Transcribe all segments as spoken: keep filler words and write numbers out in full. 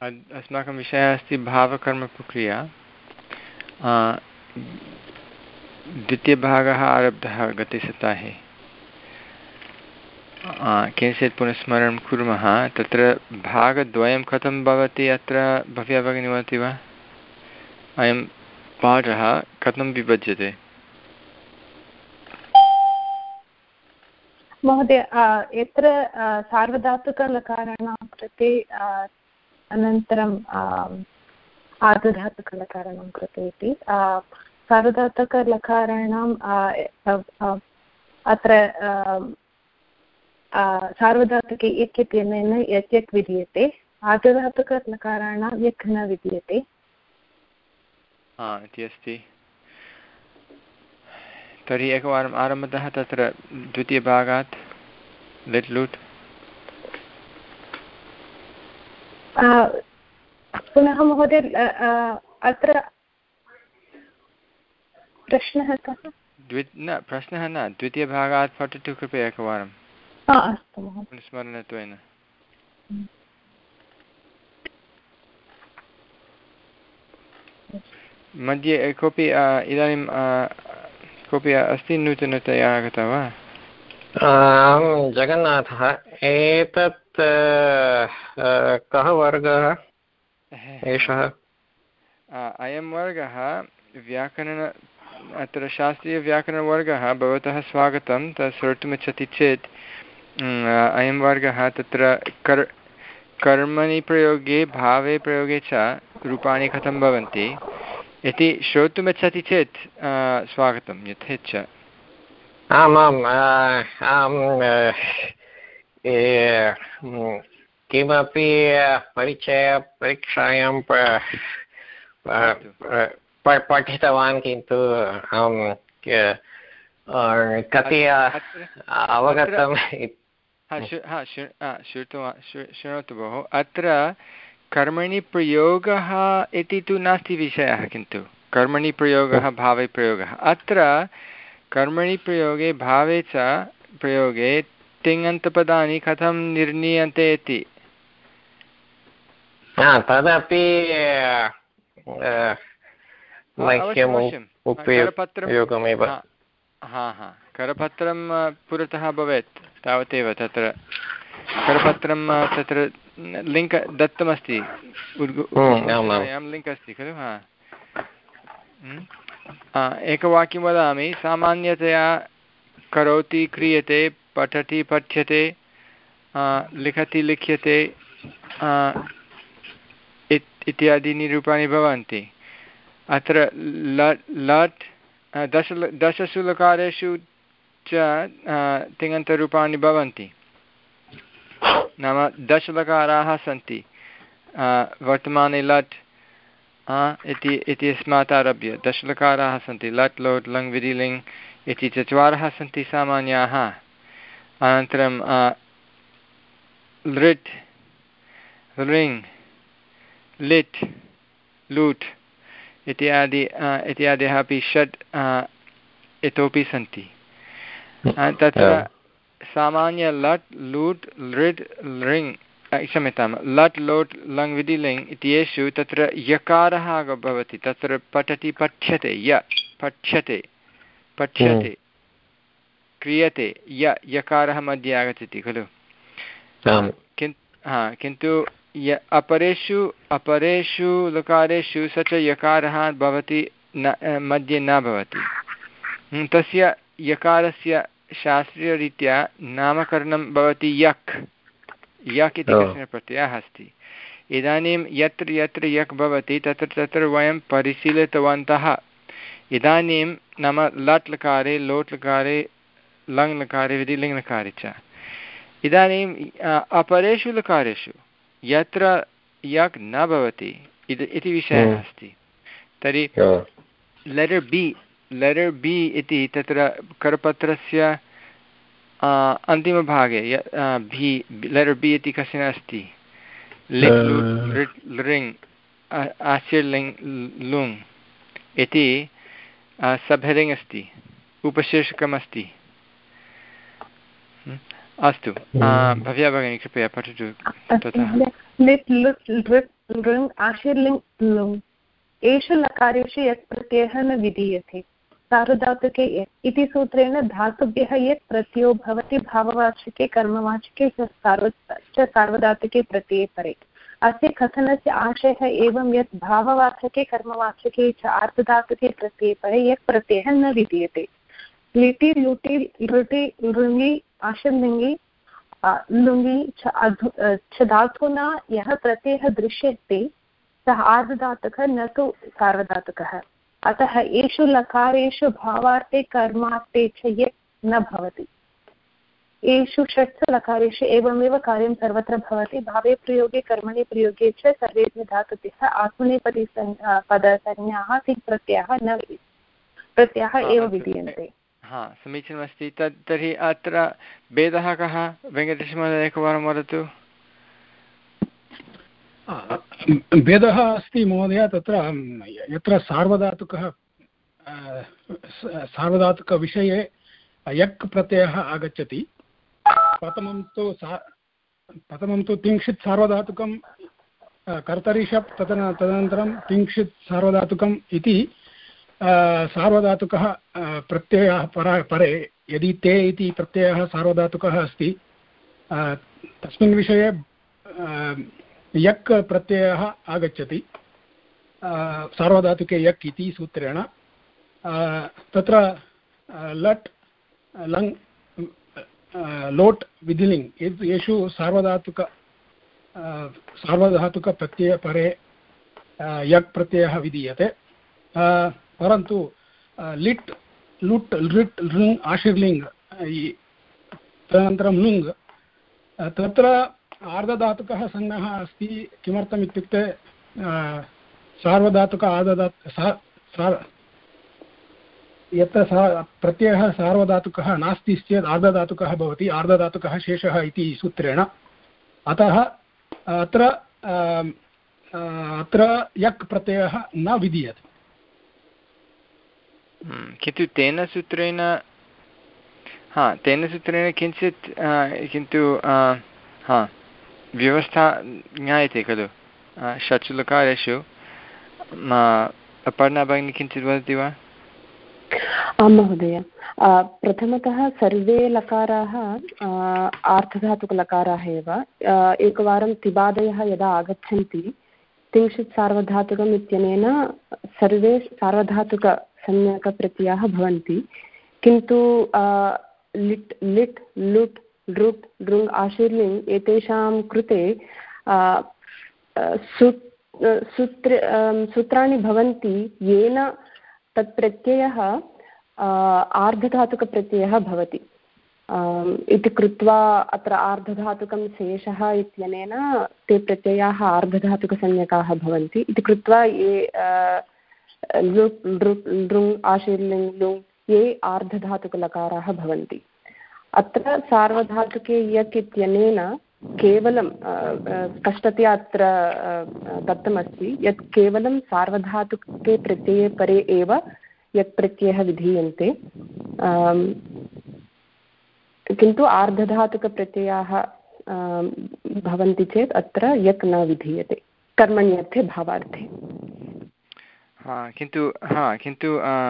अस्माकं विषयः अस्ति भावकर्मप्रक्रिया। द्वितीयभागः आरब्धः गते सप्ताहे। किञ्चित् पुनः स्मरणं कुर्मः। तत्र भागद्वयं कथं भवति अत्र भव्या भगिनी वदति वा? अयं पाठः कथं विभज्यते? महोदय, यत्र सार्वधातुकलकाराणां कृते अनन्तरं आर्धधातुकलकाराणां कृते इति सार्वधातुकलकाराणां अत्र सार्वधातुके यक् इत्यनेन यत् यक् विधीयते, आर्धधातुकलकाराणां यक् न विधीयते इति अस्ति। तर्हि एकवारम् आरम्भतः तत्र द्वितीयभागात् लिट् लुट् पुनः महोदय अत्र प्रश्नः कः? द्वि न प्रश्नः न, द्वितीयभागात् पठतु कृपया एकवारम्। अस्तु महोदय, स्मरणत्वेन। मध्ये कोऽपि इदानीं कोऽपि अस्ति नूतनतया आगतः वा? जगन्नाथः, एतत् कः वर्गः एषः? अयं वर्गः व्याकरण अत्र शास्त्रीयव्याकरणवर्गः। भवतः स्वागतं। तत् श्रोतुमिच्छति चेत् अयं वर्गः तत्र कर् कर्मणि प्रयोगे भावे प्रयोगे च रूपाणि कथं भवन्ति इति श्रोतुमिच्छति चेत् स्वागतं यथेच्छ। आमाम् आम् किमपि परिचयपरीक्षायां पठितवान्, किन्तु कति अवगतम्। शृणोतु भोः, अत्र कर्मणि प्रयोगः इति तु नास्ति विषयः, किन्तु कर्मणि प्रयोगः भावे प्रयोगः। अत्र कर्मणि प्रयोगे भावे च प्रयोगे तिङन्तपदानि कथं निर्णीयन्ते इति तदपि हा हा करपत्रं पुरतः भवेत् तावदेव। तत्र करपत्रं तत्र लिङ्क् दत्तमस्ति, लिङ्क् अस्ति खलु? हा, एकवाक्यं वदामि। सामान्यतया करोति क्रियते, पठति पठ्यते, लिखति लिख्यते इत्यादीनि रूपाणि भवन्ति। अत्र लट् लट् दश दशसु लकारेषु च तिङन्तरूपाणि भवन्ति। नाम दशलकाराः सन्ति वर्तमाने। लट् इति इत्यस्मात् आरभ्य दशलकाराः सन्ति। लट् लोट् लङ् विधि लिङ् इति चत्वारः सन्ति सामान्याः। अनन्तरं लृट् ऋङ् लिट् लूट् इत्यादि इत्यादयः अपि षट् इतोपि सन्ति। तत्र सामान्य लट् लूट् लृट् लृङ् क्षम्यतां लट् लोट् लङ् विधि लिङ् इत्येषु तत्र यकारः भवति। तत्र पठति पठ्यते, य पठ्यते पठ्यते क्रियते, य यकारः मध्ये आगच्छति खलु? हा, किन्तु य अपरेषु अपरेषु लकारेषु स च यकारः भवति न मध्ये न भवति। तस्य यकारस्य शास्त्रीयरीत्या नामकरणं भवति यक्। यक् इति कश्चन प्रत्ययः अस्ति। इदानीं यत्र यत्र यक् भवति तत्र तत्र वयं परिशीलितवन्तः। इदानीं नाम लट् लकारे लोट् लकारे लङ् लकारे विधि लिङ् लकारे च। इदानीं अपरेषु लकारेषु यत्र यक् न भवति इति विषयः अस्ति। तर्हि लेटर् बि लेटर् बि इति तत्र करपत्रस्य अन्तिमभागे भि लेटर् बि इति कश्चन अस्ति। लिट् लुट् लृट् लृङ् आशिर् लिङ् लुङ् इति सब् हेडिङ्ग् अस्ति, उपशीर्षकम् अस्ति। अस्तु, भव्या भगिनी कृपया पठतु। लिट् लुट् लृट् लृङ् आशीर्लिङ् लुङ् एषु लकारेषु यत् प्रत्ययः न विधीयते सार्वधातुके यत् इति सूत्रेण धातुभ्यः यत् प्रत्ययो भवति भाववाचके कर्मवाचके च सार्व च सार्वधातुके प्रत्यये परे। अस्य कथनस्य आशयः एवं यत् भाववाचके कर्मवाचके च आर्धधातुके प्रत्यये परे यत् प्रत्ययः न विधीयते। लिटि लुटि लृटि लृङि आशलिङ्गि लुङि च धातुना यः प्रत्ययः दृश्यते सः आर्धधातुकः न तु सार्वधातुकः। अतः एषु लकारेषु भावार्थे कर्मार्थे च यत् न भवति। एषु षट्सु लकारेषु एवमेव कार्यं सर्वत्र भवति। भावे प्रयोगे कर्मणि प्रयोगे च सर्वेभ्यः धातुभ्यः आत्मनेपदी पदसंज्ञाः तिङ् प्रत्ययाः न प्रत्ययाः एव विधीयन्ते। हा समीचीनमस्ति। तत् तर्हि अत्र भेदः कः? वेङ्कटेशमहोदय एकवारं वदतु। भेदः अस्ति महोदय, तत्र यत्र सार्वधातुकः सार्वधातुकविषये यक् प्रत्ययः आगच्छति, प्रथमं तु सा प्रथमं तु तिङ्क्षित् सार्वधातुकं कर्तरिषप् तदन तदनन्तरं तिङ्क्षित् सार्वधातुकम् इति सार्वधातुकः प्रत्ययः पर परे यदि ते इति प्रत्ययः सार्वधातुकः अस्ति तस्मिन् विषये यक् प्रत्ययः आगच्छति सार्वधातुके यक् इति सूत्रेण। तत्र लट् लङ् लोट् विधिलिङ् येषु सार्वधातुक सार्वधातुकप्रत्ययपरे यक् प्रत्ययः विधीयते। परन्तु लिट् लुट् लृट् लृङ् आशीर्लिङ् तदनन्तरं लुङ् तत्र आर्धधातुकः संज्ञः अस्ति। किमर्थम् इत्युक्ते सार्वधातुक आर्धधातु यत्र सा प्रत्ययः सार्वधातुकः नास्ति चेत् आर्धधातुकः भवति, आर्धधातुकः शेषः इति सूत्रेण। अतः अत्र अत्र यक् प्रत्ययः न विधीयते। किन्तु तेन सूत्रेण हा तेन सूत्रेण किञ्चित् किन्तु हा व्यवस्था ज्ञायते खलु षट्सु लकारेषु। अपर्णा भगिनी किञ्चित् वदति वा? आं महोदय, प्रथमतः सर्वे लकाराः आर्धधातुकलकाराः एव। एकवारं तिबादयः यदा आगच्छन्ति तिंशित् सार्वधातुकम् इत्यनेन सर्वे सार्वधातुकसंज्ञकप्रत्ययाः भवन्ति। किन्तु लिट् लिट् लुट् लृट् लृङ् आशीर्लिङ् एतेषां कृते सूत्र सूत्राणि भवन्ति येन तत् प्रत्ययः आर्धधातुकप्रत्ययः भवति इति कृत्वा अत्र आर्धधातुकं शेषः इत्यनेन ते प्रत्ययाः आर्धधातुकसंज्ञकाः भवन्ति इति कृत्वा ये लृट् लृट् लृङ् आशीर्लिङ् लुङ् ये आर्धधातुकलकाराः भवन्ति। अत्र सार्वधातुके यक् इत्यनेन केवलं स्पष्टतया अत्र दत्तमस्ति यत् केवलं सार्वधातुके प्रत्यये परे एव यत् प्रत्ययः विधीयन्ते। किन्तु आर्धधातुकप्रत्ययाः भवन्ति चेत् अत्र यक् न विधीयते कर्मण्यर्थे भावार्थे। हा किन्तु हा किन्तु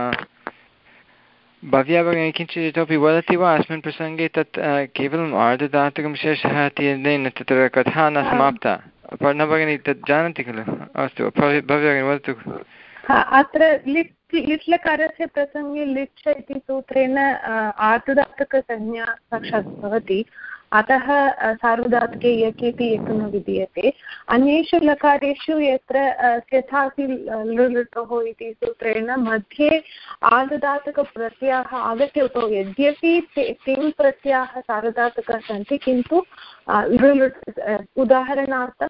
भव्या भगिनी किञ्चित् इतोपि वदति वा अस्मिन् प्रसङ्गे? तत् केवलम् आर्धधातुकं शेषः इत्यनेन तत्र कथा न समाप्ता। अपर्णा भगिनी तत् जानन्ति खलु? अस्तु भव्या भगिनी वदतु। अत्र लिट् लिट् लकारस्य प्रसङ्गे लिट् इति सूत्रेण आर्धधातुकसंज्ञा साक्षात् भवति। अतः सार्वधातुके यक् इति यक् न विधीयते। अन्येषु लकारेषु यत्र यथासि लृटोः इति सूत्रेण मध्ये आर्धधातुकप्रत्ययाः आगत्यौ यद्यपि तिङ् प्रत्ययाः सार्वधातुकाः सन्ति किन्तु लृट् उदाहरणार्थं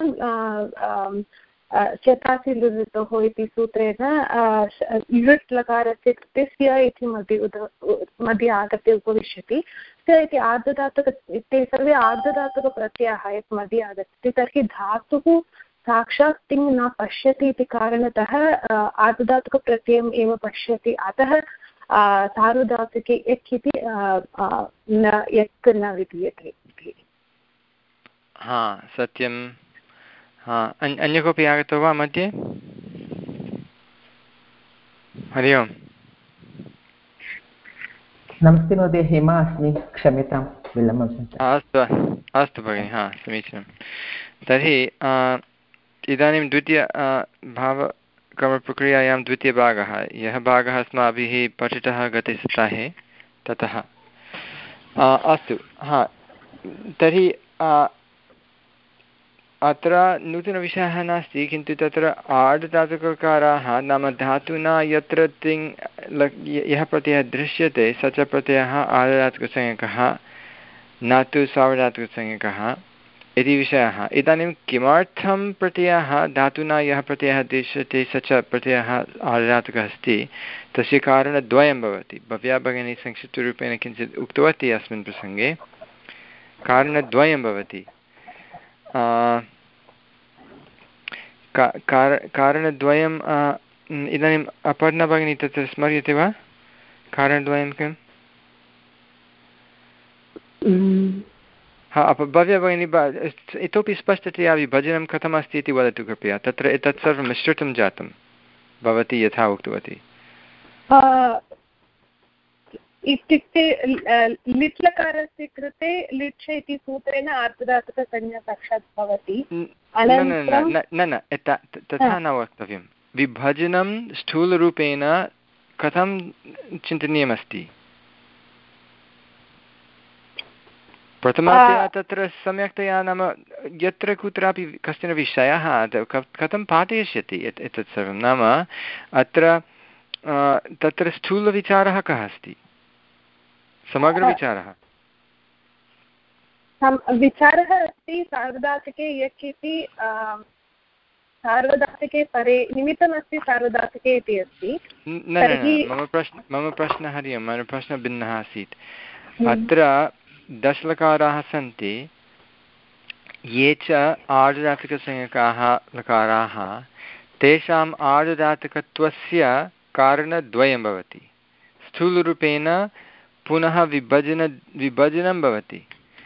चतासि लृटोः इति सूत्रेण लृट् लकारस्य कृते स्य इति मध्ये उद मध्ये आगत्य उपविशति। स्य इति आर्धधातुक ते सर्वे आर्धधातुकप्रत्ययाः यत् मध्ये आगच्छति तर्हि धातुः साक्षात् तिङ् न पश्यति इति कारणतः आर्धधातुकप्रत्ययम् एव पश्यति। अतः सार्वधातुके यक् इति न यक् न विधीयते। हा सत्यं। हा अन्य कोऽपि आगतो वा मध्ये? हरि ओम्। नमस्ते महोदय, हेमा अस्मि, क्षम्यतां विलम्बं जातम्। अस्तु अस्तु भगिनि, हा समीचीनं। तर्हि इदानीं द्वितीय भावकर्मप्रक्रियायां द्वितीयभागः, यः भागः अस्माभिः पठितः गते सप्ताहे ततः। अस्तु, हा तर्हि अत्र नूतनविषयः नास्ति, किन्तु तत्र आड् धातुककाराः नाम धातुना यत्र तिङ् यः प्रत्ययः दृश्यते स च प्रत्ययः आर्धधातुकसंज्ञकः न तु सार्वधातुकसंज्ञकः इति विषयः। इदानीं किमर्थं प्रत्ययः धातुना यः प्रत्ययः दृश्यते स च प्रत्ययः आर्धधातुकः अस्ति, तस्य कारणद्वयं भवति। भव्या भगिनी संक्षिप्तरूपेण किञ्चित् उक्तवती अस्मिन् प्रसङ्गे। कारणद्वयं भवति। कारणद्वयम् इदानीम् अपर्णा भगिनी तत्र स्मर्यते वा? कारणद्वयं किम्? हा भव्या भगिनी इतोपि स्पष्टतया विभजनं कथमस्ति इति वदतु कृपया। तत्र एतत् सर्वं मिश्रितं जातं भवती यथा उक्तवती। इत्युक्ते लिट् लकारस्य कृते लिट् इति सूत्रेण आर्धधातुकसंज्ञा साक्षात् भवति। न न तथा न वक्तव्यं। विभजनं स्थूलरूपेण कथं चिन्तनीयमस्ति? प्रथमतया तत्र सम्यक्तया नाम यत्र कुत्रापि कश्चन विषयः कथं पाठयिष्यति एतत् सर्वं नाम अत्र तत्र स्थूलविचारः कः अस्ति? समग्रविचारः विचारः अस्ति सार्वधातुके यक् इति सार्वधातुके परे निमित्तमस्ति सार्वधातुके इति अस्ति। न न मम प्रश्न मम प्रश्नः हरि ओं मम प्रश्नः भिन्नः आसीत्। अत्र दशलकाराः सन्ति, ये च आर्धधातुकसंज्ञकाः लकाराः, तेषाम् आर्धधातुकत्वस्य कारणद्वयं भवति। स्थूलरूपेण पुनः विभजन विभजनं भवति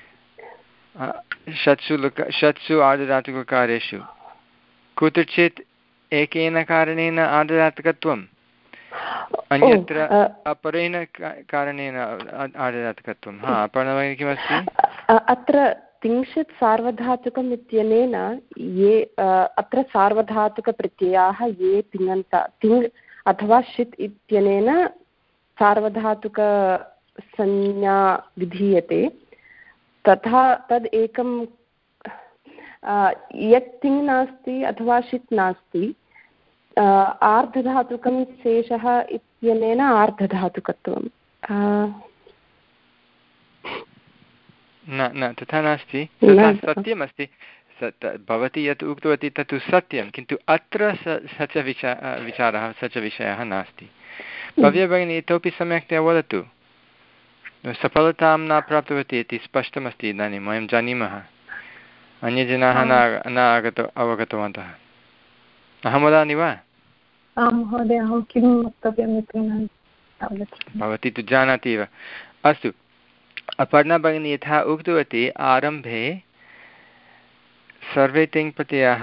षट्सु लक षट्सु आर्धधातुककारेषु। कुत्रचित् एकेन कारणेन आर्धधातुकत्वम्, अन्यत्र अपरेण कारणेन आर्धधातुकत्वं। हा प्रणवः किमस्ति अत्र तिंशित् सार्वधातुकम् इत्यनेन ये अत्र सार्वधातुकप्रत्ययाः ये तिङन्त तिङ् अथवा षित् इत्यनेन सार्वधातुकसंज्ञा विधीयते, तथा तद् एकं यत् तिङ् नास्ति अथवा षित् नास्ति, आर्धधातुकं शेषः इत्यनेन आर्धधातुकत्वं। न न तथा नास्ति, तथा सत्यमस्ति। भवती यत् उक्तवती तत्तु सत्यं, किन्तु अत्र स च विचा विचारः स च विषयः नास्ति। भव्या भगिनी इतोपि सम्यक्तया वदतु। सफलतां न प्राप्तवती इति स्पष्टमस्ति। इदानीं वयं जानीमः, अन्यजनाः न न आगत अवगतवन्तः। अहं वदामि वा? आं महोदय, अहं किं वक्तव्यम् इति न अवगच्छामि। भवती तु जानाति एव। अस्तु, अपर्णा भगिनी यथा उक्तवती, आरम्भे सर्वे तिङ् प्रत्ययाः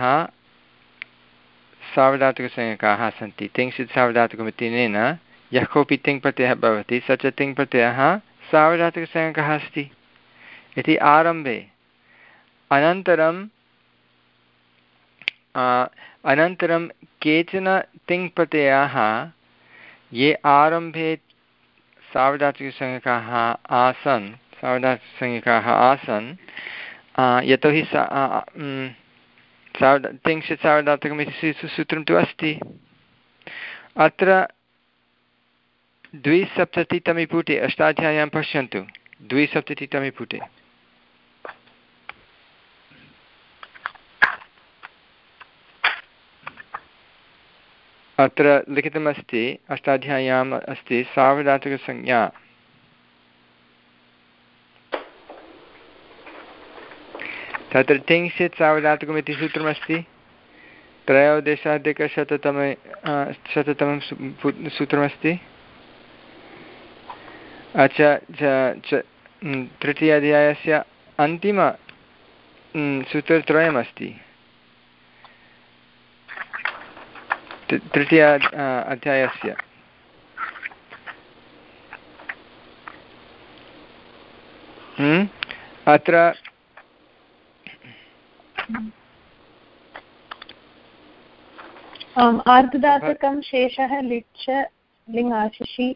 सार्वधातुकसंज्ञकाः सन्ति। तिङ्क्षित् सार्वधातुकमित्यनेन यः कोऽपि तिङ् प्रत्ययः भवति स च तिङ् प्रत्ययः सार्वधातुकसंज्ञकः अस्ति इति आरम्भे। अनन्तरं अनन्तरं केचन तिङ् प्रत्ययाः ये आरम्भे सार्वधातुकसंज्ञकाः आसन् सार्वधातुकसंज्ञकाः आसन् यतोहि सार्वधा तिंशित् सार्वधातुकमिति सूत्रं तु अस्ति। अत्र द्विसप्ततितमे पुटे अष्टाध्याय्यां पश्यन्तु, द्विसप्ततितमे पुटे अत्र लिखितमस्ति, अष्टाध्याय्याम् अस्ति सार्वधातुकसंज्ञा। तत्र तिंशित् सार्वधातुकमिति सूत्रमस्ति, त्रयोदशाधिकशततमे शततमं सूत्रमस्ति। च तृतीय अध्यायस्य अन्तिम सूत्रत्रयमस्ति। तृतीय अध्यायस्य अत्र आर्धधातुकं शेषः लिट् लिङ् आशिषि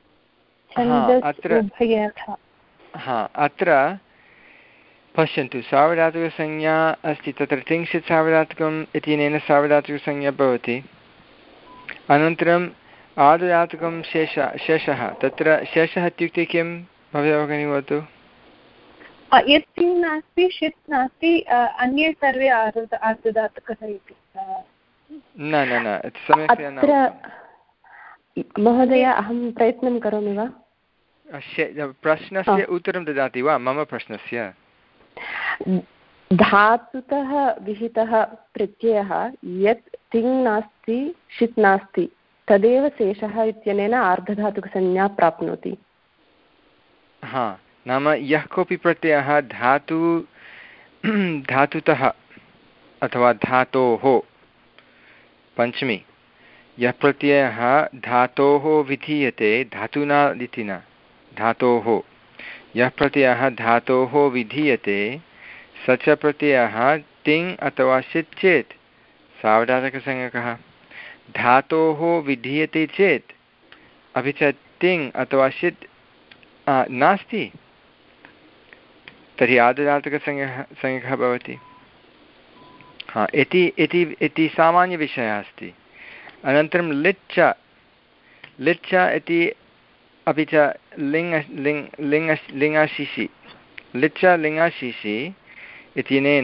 हा अत्र पश्यन्तु सार्वधातुकसंज्ञा अस्ति तत्र तिंशित् सार्वधातुकम् इत्यनेन सार्वधातुकसंज्ञा भवति अनन्तरम् आर्धधातुकं शेष शेषः तत्र शेषः इत्युक्ते किं भवती भगिनी वदतु यत् तिङ् नास्ति षित् नास्ति अन्ये सर्वे आर्धधातुकः इति न न न सम्यक् महोदय अहं प्रयत्नं करोमि वा प्रश्नस्य उत्तरं ददाति वा मम प्रश्नस्य धातुतः विहितः प्रत्ययः यत् तिङ् नास्ति षित् नास्ति तदेव शेषः इत्यनेन आर्धधातुकसंज्ञा प्राप्नोति हा नाम यः कोऽपि प्रत्ययः धातु धातुतः अथवा धातोः पञ्चमी यः प्रत्ययः धातोः विधीयते धातुना इति न धातोः यः प्रत्ययः धातोः विधीयते स च प्रत्ययः तिङ् अथवा षित् चेत् सार्वधातुकसंज्ञकः धातोः विधीयते चेत् अपि च तिङ् अथवा षित् नास्ति तर्हि आर्धधातुकसंज्ञकः संज्ञकः भवति हा इति इति इति सामान्यविषयः अस्ति अनन्तरं लिच् लिच् इति अपि च लिङ् लिङ् लिङ् लिङ्गाशिषि लिच् लिङ्गाशिषि इत्यनेन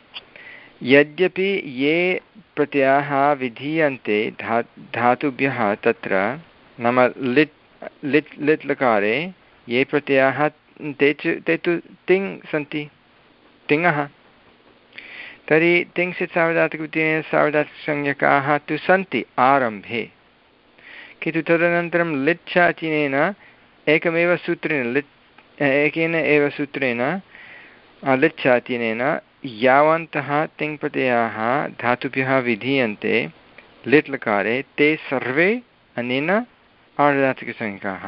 यद्यपि ये प्रत्ययाः विधीयन्ते धा धातुभ्यः तत्र नाम लिट् लिट् लिट् लकारे ये प्रत्ययाः ते च ते तु तिङ् सन्ति तिङः तर्हि तिङ्क्षित् सार्वधातुकविधेयेन सार्वधातुकसंज्ञकाः तु सन्ति आरम्भे किन्तु तदनन्तरं लिच् इत्यनेन एकमेव सूत्रेण लिच् एकेन एव सूत्रेण लिच् इत्यनेन यावन्तः तिङ्प्रत्ययाः धातुभ्यः विधीयन्ते लिट् लकारे ते सर्वे अनेन आर्धधातुकसंज्ञकाः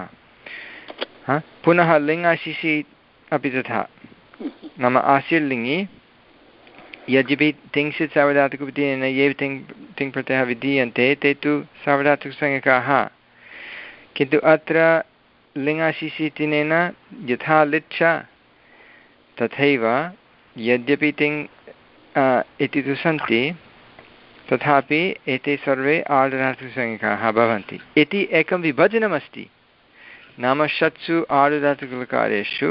पुनः लिङ्गाशिषि अपि तथा नाम आशीर्लिङ्गि यद्यपि तिङ्क्षित् सार्वधातुकविधेयेन ये तिङ् तिङ्प्रत्ययः विधीयन्ते ते तु सार्वधातुकसंज्ञकाः किन्तु अत्र लिङ्गाशिषि इत्यनेन यथा लिच् तथैव यद्यपि तिङ् इति तु सन्ति तथापि एते सर्वे आर्धधातुकसंज्ञकाः भवन्ति इति एकं विभजनमस्ति नाम षट्सु आर्धधातुकलकारेषु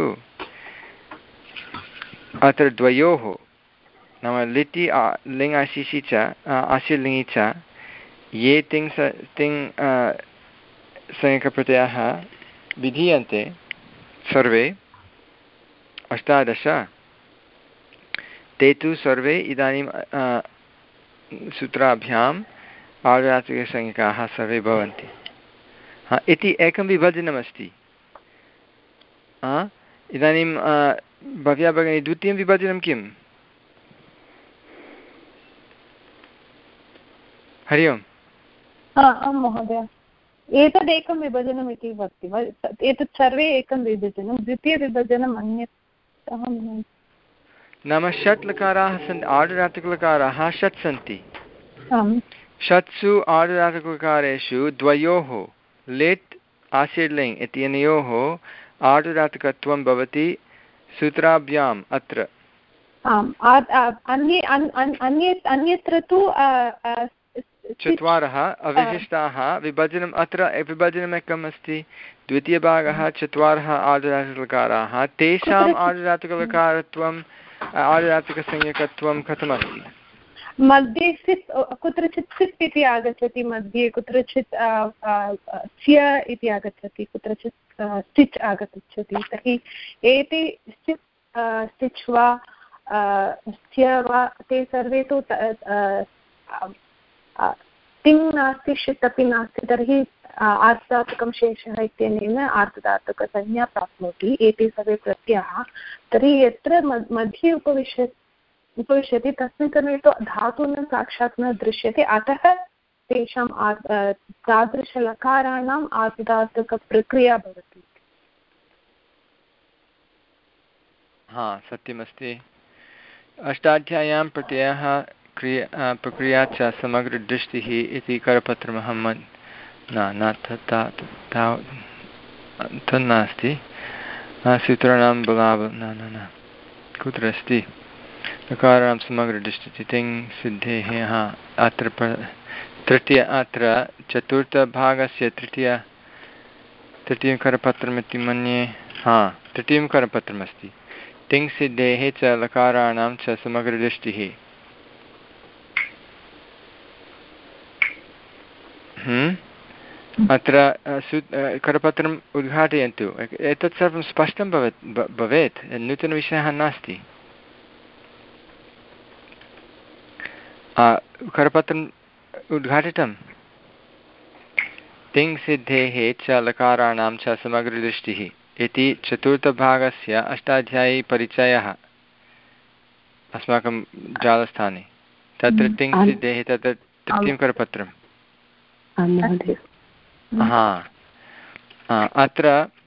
अत्र द्वयोः नाम लिटि लिङ्गाशिषि च आशीर्लिङि च ये तिङ् तिङ् संज्ञकप्रत्ययाः विधीयन्ते सर्वे अष्टादश ते तु सर्वे इदानीं सूत्राभ्याम् आर्धधातुकसंज्ञकाः सर्वे भवन्ति हा इति एकं विभजनमस्ति इदानीं भव्या भगिनी द्वितीयं विभजनं किम् हरि ओम् आं महोदय एतदेकं विभजनम् इति वदति वा एतत् सर्वे एकं विभजनं द्वितीयविभजनम् अन्यत् अहं नाम षट् लकाराः सन्ति आर्धधातुकलकाराः षट् सन्ति षट्सु आर्धधातुकलकारेषु द्वयोः लिट् आशीर्लिङ् इत्यनयोः आर्धधातुकत्वं भवति सूत्राभ्याम् अत्र आम् अन्ये अन्यत्र तु चत्वारः अविशिष्टाः विभजनम् अत्र विभजनमेकम् अस्ति द्वितीयभागः चत्वारः आर्धधातुकलकाराः तेषाम् आर्धधातुकलकारत्वम् आर्धधातुकसंज्ञकत्वं कथमस्ति मध्ये सित् कुत्रचित् सित् इति आगच्छति मध्ये कुत्रचित् स्य इति आगच्छति कुत्रचित् स्टिच् आगच्छति तर्हि एते सित् स्टिच् वा स्य वा ते सर्वे तु तिङ् नास्ति षित् अपि नास्ति तर्हि आर्धधातुकं शेषः इत्यनेन आर्धधातुकसंज्ञा प्राप्नोति एते सर्वे प्रत्ययाः तर्हि यत्र मध्ये उपविश्य उपविशति तस्मिन् समये तु धातुः न साक्षात् न दृश्यते अतः तेषाम् तादृशलकाराणाम् आर्धधातुकप्रक्रिया भवति। हा सत्यमस्ति। अष्टाध्याय्यां प्रत्ययः क्रिया प्रक्रिया च समग्रदृष्टिः इति करपत्रमहं मन् न न तन्नास्ति सूत्राणां बलाव न न न कुत्र अस्ति लकाराणां समग्रदृष्टिः तिङ् सिद्धेः हा अत्र तृतीय अत्र चतुर्थभागस्य तृतीय तृतीयं करपत्रमिति मन्ये हा तृतीयं करपत्रमस्ति तिङ् सिद्धेः च लकाराणां च समग्रदृष्टिः। अत्र करपत्रम् उद्घाटयन्तु एतत् सर्वं स्पष्टं भवेत् भवेत् नूतनविषयः नास्ति। करपत्रम् उद्घाटितं तिङ् सिद्धेः च लकाराणां च समग्रदृष्टिः इति चतुर्थभागस्य अष्टाध्यायी परिचयः अस्माकं जालस्थाने तत्र तिङ् सिद्धेः तत्र तृतीयं करपत्रम्। हा अत्र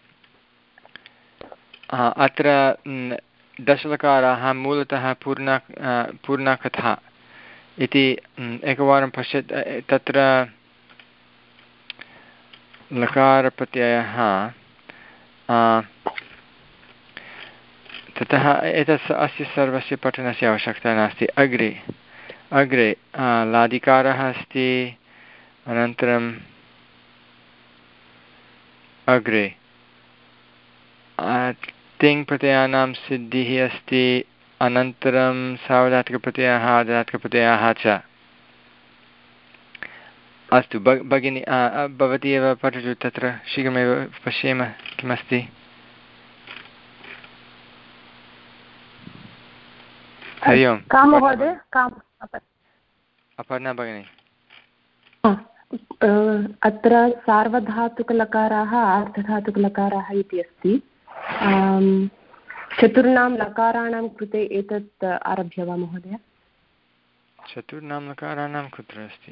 अत्र दशलकाराः मूलतः पूर्णा पूर्णाकथा इति एकवारं पश्यत् तत्र लकारप्रत्ययः ततः एतत् अस्य सर्वस्य पठनस्य आवश्यकता नास्ति। अग्रे अग्रे लादिकारः अस्ति अनन्तरं अग्रे तिङ् प्रत्ययानां सिद्धिः अस्ति अनन्तरं सार्वधातुकप्रत्ययः आर्धधातुकप्रत्ययः च। अस्तु भगिनी भवती एव पठतु तत्र शीघ्रमेव पश्येम किमस्ति। हरि ओम् अपर्णा भगिनी। अत्र सार्वधातुकलकाराः आर्धधातुकलकाराः इति अस्ति। चतुर्णां लकाराणां कृते एतत् आरभ्य वा महोदय? चतुर्णां लकाराणां कुत्र अस्ति?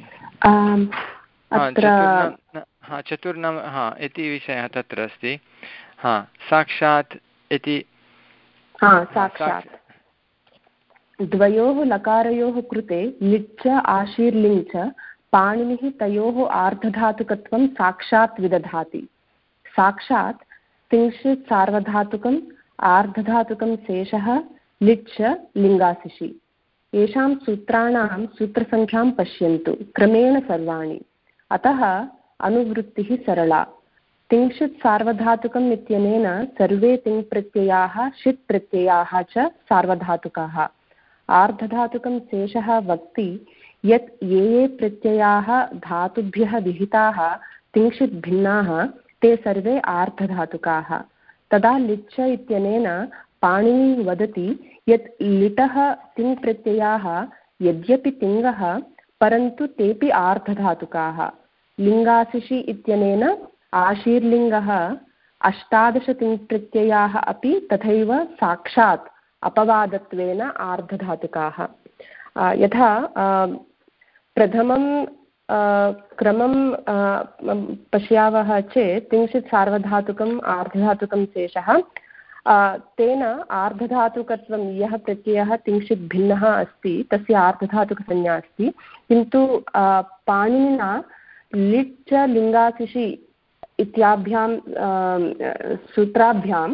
चतुर्णां हा इति विषयः तत्र अस्ति। हा साक्षात् इति साक्षात् द्वयोः लकारयोः कृते लिट् च आशीर्लिङ् च पाणिनिः तयोः आर्धधातुकत्वं साक्षात् विदधाति। साक्षात् तिंशित् सार्वधातुकम् आर्धधातुकं शेषः लिट् च लिङ्गासिषि। येषां सूत्राणां सूत्रसङ्ख्यां पश्यन्तु क्रमेण सर्वाणि। अतः अनुवृत्तिः सरला। तिंशित् सार्वधातुकम् इत्यनेन सर्वे तिङ्प्रत्ययाः षित् प्रत्ययाः च सार्वधातुकाः। आर्धधातुकं शेषः वक्ति यत् ये ये प्रत्ययाः धातुभ्यः विहिताः तिंशित् भिन्नाः ते सर्वे आर्धधातुकाः। तदा लिच् इत्यनेन पाणिनि वदति यत् लिटः तिङ्प्रत्ययाः यद्यपि तिङ्गः परन्तु तेपि आर्धधातुकाः। लिङ्गासिषि इत्यनेन आशीर्लिङ्गः अष्टादशतिङ्प्रत्ययाः अपि तथैव साक्षात् अपवादत्वेन आर्धधातुकाः। यथा प्रथमं क्रमं पश्यावः चेत् तिंशित् सार्वधातुकम् आर्धधातुकं शेषः तेन आर्धधातुकत्वं यः प्रत्ययः तिंशित् भिन्नः अस्ति तस्य आर्धधातुकसंज्ञा अस्ति। किन्तु पाणिनिना लिट् च लिङ्गासिषि इत्याभ्यां सूत्राभ्यां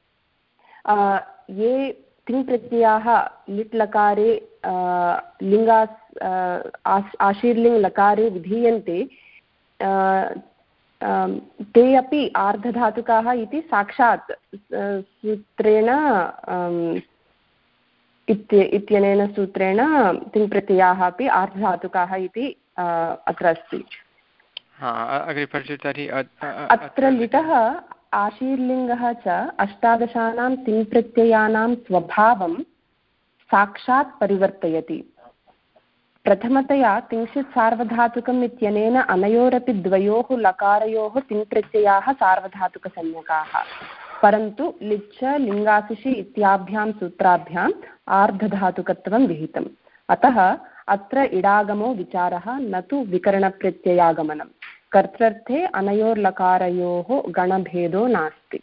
ये तिङ्प्रत्ययाः लिट् लकारे लिङ्गा आशीर्लिङ् लकारे विधीयन्ते ते अपि आर्धधातुकाः इति साक्षात् सूत्रेण इत्यनेन सूत्रेण तिङ्प्रत्ययाः अपि आर्धधातुकाः इति अत्र अस्ति। अत्र लिटः आशीर्लिङ्गः च अष्टादशानां तिङ्प्रत्ययानां स्वभावं साक्षात् परिवर्तयति। प्रथमतया तिंशित् सार्वधातुकम् इत्यनेन अनयोरपि द्वयोः लकारयोः तिङ्प्रत्ययाः सार्वधातुकसंज्ञकाः, परन्तु लिच् लिङ्गासिषि इत्याभ्यां सूत्राभ्याम् आर्धधातुकत्वं विहितम्। अतः अत्र इडागमो विचारः न तु विकरणप्रत्ययागमनं। कर्तृर्थे अनयोर्लकारयोः गणभेदो नास्ति।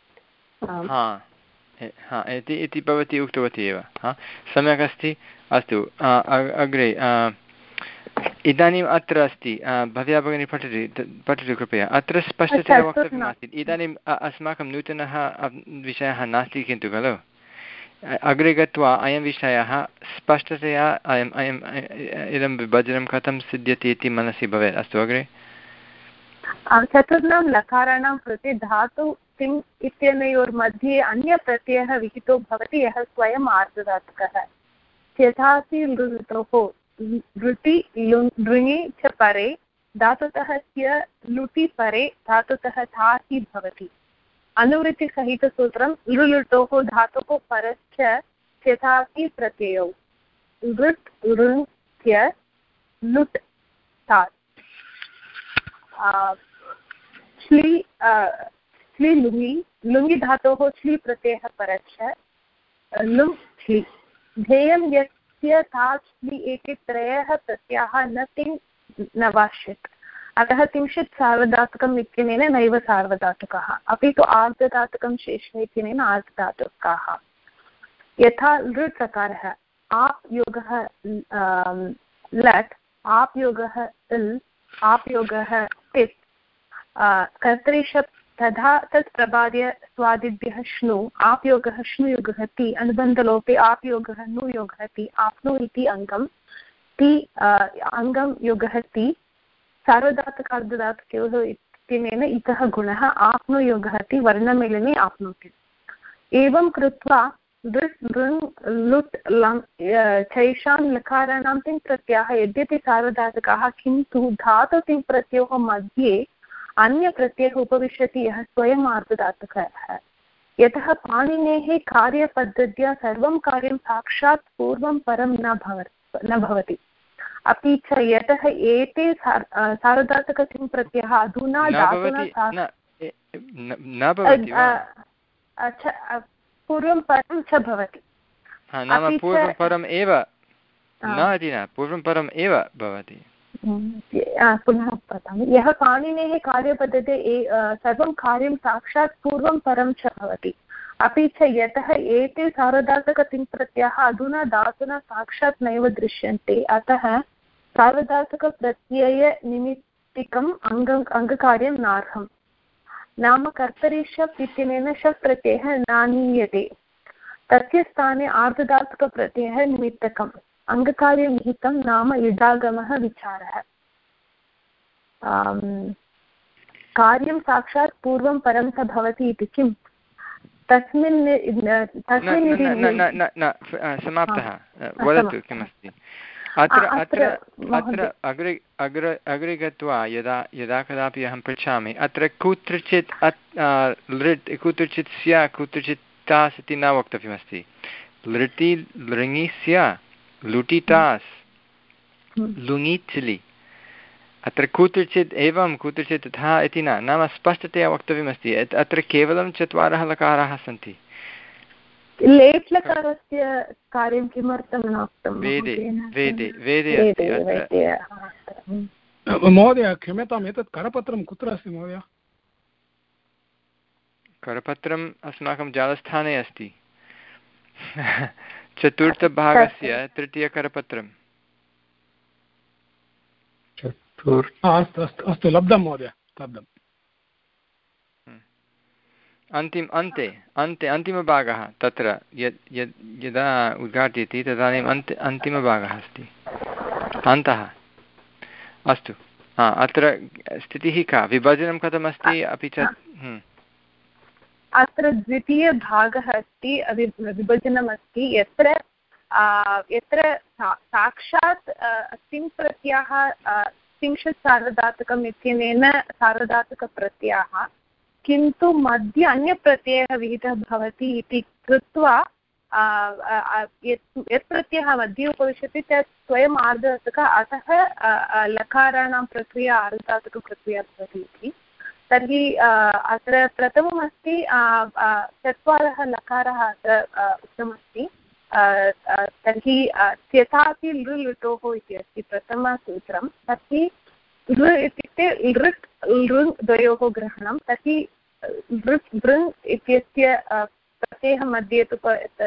हा इति इति भवती उक्तवती एव। हा सम्यक् अस्ति। अस्तु अग्रे इदानीम् अत्र अस्ति भव्या भगिनी पठति पठतु कृपया। अत्र स्पष्टतया वक्तव्यमासीत्। इदानीम् अस्माकं नूतनः विषयः नास्ति किन्तु खलु अग्रे गत्वा अयं विषयः स्पष्टतया अयम् अयम् इदं विभजनं कथं सिद्ध्यति इति मनसि भवेत्। अस्तु अग्रे। चतुर्णां लकाराणां कृते धातु तिङ् इत्यनयोर्मध्ये अन्यप्रत्ययः विहितो भवति यः स्वयम् आर्धधातुकः। यथासि लृतोः लृटि लृङि च परे धातुतः स्य लुटि परे धातुतः थाहि भवति। अनुवृत्तिसहितसूत्रं लृलुटोः धातोः परश्च यथासि प्रत्ययौ लृट् लृङ् स्य लुट् तात्। श्ली श्ली लुङि लुङि धातोः श्ली प्रत्ययः परश्च लुङ् श्ली। ध्येयं यस्य तात् श्ली एते त्रयः प्रत्ययाः न तिङ् न वाश्यत्। अतः तिंशित् सार्वधातुकम् इत्यनेन नैव सार्वधातुकः अपि तु आर्धधातुकं शेषः इत्यनेन आर्धधातुकाः। यथा लृट् लकारः आप् योगः लट् आप् योगः इल् आप् योगः तित् कर्तरिषप् तथा तत् प्रबाद्य स्वादिभ्यः श्नु आप् योगः श्नु योगः ति अनुबन्धलोपे आप् योगः नु योगः ति आप्नु इति अङ्गं ति अङ्गं योगः ति सार्वधातुक अर्धधातुकयोः इत्यनेन इतः गुणः आप्नु योगः ति वर्णमेलने आप्नोति। एवं कृत्वा लृट् लृङ् लुट् लङ् चैषां लकाराणां तिङ् प्रत्ययाः यद्यपि सार्वधातुकाः किन्तु धातु तिङ् प्रत्ययोः मध्ये अन्यप्रत्ययः उपविशति यः स्वयम् आर्धधातुकः। यतः पाणिनेः कार्यपद्धत्या सर्वं कार्यं साक्षात् पूर्वं परं न भवति न भवति अपि च यतः एते सार्वधातुकतिङ् प्रत्ययः अधुना पूर्वं परं च भवति। पूर्वं परम् एव न इति न पूर्वं परम् एव भवति। पुनः पठामि। यः पाणिनेः कार्यपद्धत्या सर्वं कार्यं साक्षात् पूर्वं परं च भवति अपि च यतः एते सार्वधातुकतिङ् प्रत्ययाः अधुना धातुना साक्षात् नैव दृश्यन्ते अतः सार्वधातुकप्रत्ययनिमित्तिकम् अङ्गम् अङ्गकार्यं नार्हम्। नाम कर्तरि शप् इत्यनेन शप् प्रत्ययः नानीयते तस्य स्थाने आर्धधातुकप्रत्ययः निमित्तकम् अङ्गकार्यविहितं नाम इडागमः विचारः। कार्यं साक्षात् पूर्वं परं च भवति इति किम् तस्मिन् समाप्तः वदतु किमस्ति अत्र अत्र अत्र अग्रे अग्रे अग्रे गत्वा यदा यदा कदापि अहं पृच्छामि अत्र कुत्रचित् लृट् कुत्रचित् स्या कुत्रचित् तास् इति न वक्तव्यमस्ति। लृटि लृङि स्या लुटितास् लुङिच्लि अत्र कुत्रचित् एवं कुत्रचित् तथा इति न नाम स्पष्टतया वक्तव्यमस्ति। अत्र केवलं चत्वारः लकाराः सन्ति। लेट् लकारस्य कार्यं किमर्थं नास्ति वेदे वेदे वेदे अस्ति अत्र। महोदय क्षम्यताम् एतत् करपत्रं कुत्र अस्ति महोदय? करपत्रम् अस्माकं जालस्थाने अस्ति चतुर्थभागस्य तृतीयकरपत्रम्। अस्तु अस्तु अस्तु लब्धं महोदय लब्धम्। अन्तिम अन्ते अन्ते अन्तिमभागः तत्र यद् यद् यदा उद्घाटयति तदानीम् अन्ते अन्तिमभागः अस्ति अन्तः। अस्तु अत्र स्थितिः का विभजनं कथमस्ति अपि च अत्र द्वितीयभागः अस्ति विभजनमस्ति यत्र यत्र साक्षात् तिङ् प्रत्ययः तिंशत् सार्वधातुकम् इत्यनेन सार्वधातुकप्रत्ययः किन्तु मध्ये अन्यप्रत्ययः विहितः भवति इति कृत्वा यत् प्रत्ययः मध्ये उपविशति तत् स्वयम् आर्धधातुकः अतः लकाराणां प्रक्रिया आर्धधातुकप्रक्रिया भवति इति। तर्हि अत्र प्रथममस्ति चत्वारः लकाराः अत्र उक्तमस्ति तर्हि त्यथापि लृ लृटोः इति अस्ति प्रथमसूत्रं। तर्हि लृ इत्युक्ते लृट् लृङ् द्वयोः ग्रहणं। तर्हि लृट् लृङ् इत्यस्य प्रत्ययः मध्ये तु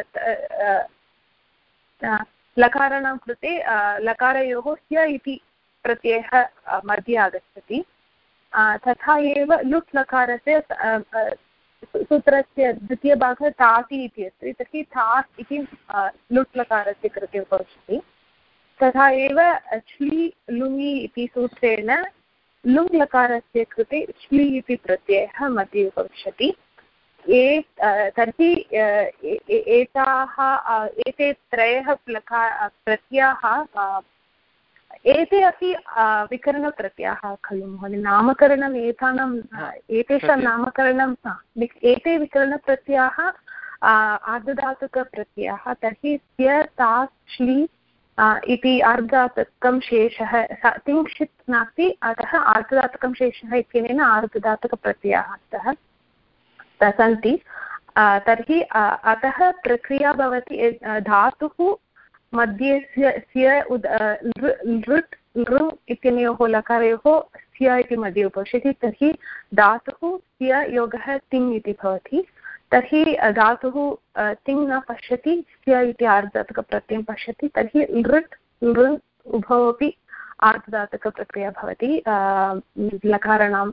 लकाराणां कृते लकारयोः ह्य इति प्रत्ययः मध्ये आगच्छति। तथा एव लुट् लकारस्य सूत्रस्य द्वितीयभागः ताति इति अस्ति। तर्हि थास् इति लुट् लकारस्य कृते उपविशति। तथा एव श्ली लुङि इति सूत्रेण लुङ् लकारस्य कृते श्ली इति प्रत्ययः मध्ये उपविशति। ए तर्हि एताः एते त्रयः लकार प्रत्ययाः एते अपि विकरणप्रत्ययाः खलु महोदय। नामकरणम् एतानां एतेषां नामकरणं एते विकरणप्रत्ययाः आर्धधातुकप्रत्ययाः। तर्हि स्य तास् श्ली इति आर्धधातुकं शेषः तिङ्क्षित् नास्ति, अतः आर्धधातुकं शेषः इत्यनेन आर्धधातुकप्रत्ययाः स्तः सन्ति। तर्हि अतः प्रक्रिया भवति धातुः मध्ये स्य लृट् लृङ् इत्यनयोः लकारयोः स्य इति मध्ये उपविशति। तर्हि धातुः स्य योगः तिङ् इति भवति। तर्हि धातुः तिङ् न पश्यति, स्य इति आर्धधातुकप्रत्ययं पश्यति। तर्हि लृट् लृङ् उभौ अपि आर्धधातुकप्रक्रिया भवति लकाराणां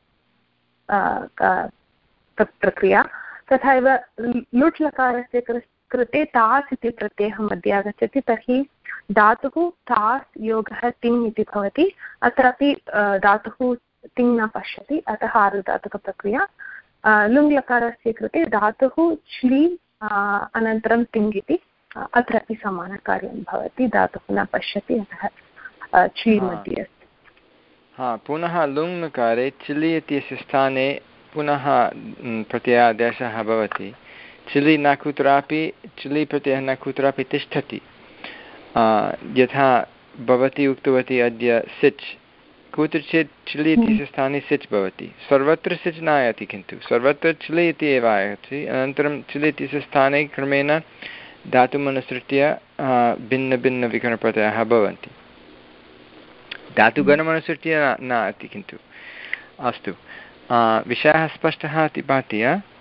प्रक्रिया। तथा एव लुट् लकारस्य कृते तास् इति प्रत्ययः मध्ये आगच्छति। तर्हि धातुः तास् योगः तिङ् इति भवति। अत्रापि धातुः तिङ् न पश्यति, अतः आर्धधातुकप्रक्रिया। लुङ् लकारस्य कृते धातुः श्ली अनन्तरं तिङ् इति, अत्रापि समानकार्यं भवति। धातुः न पश्यति, अतः श्ली मध्ये अस्ति। हा, पुनः लुङ् लकारे चिलि इत्यस्य स्थाने पुनः प्रत्ययादेशः भवति। चिलि न कुत्रापि चिलि प्रत्ययः न कुत्रापि तिष्ठति। यथा भवती उक्तवती अद्य सिच्, कुत्रचित् चिलि इत्यस्य स्थाने सिच् भवति। सर्वत्र सिच् न आयाति, किन्तु सर्वत्र चिलि इति एव आयाति। अनन्तरं चिलि इत्यस्य स्थाने क्रमेण धातुमनुसृत्य भिन्नभिन्नविकरणप्रत्ययाः भवन्ति। धातुगणमनुसृत्य न अस्ति किन्तु। अस्तु, विषयः स्पष्टः इति भाति।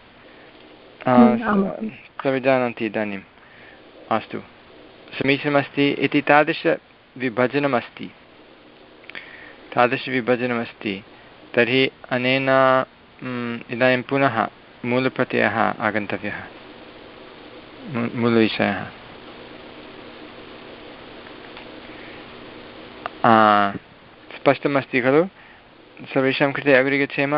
सर्वे जानन्ति इदानीम्। अस्तु, समीचीनमस्ति। इति तादृशविभजनमस्ति तादृशविभजनमस्ति तर्हि अनेन इदानीं पुनः मूलप्रत्ययः आगन्तव्यः, मूलविषयः। स्पष्टमस्ति खलु सर्वेषां कृते? अग्रे गच्छेम।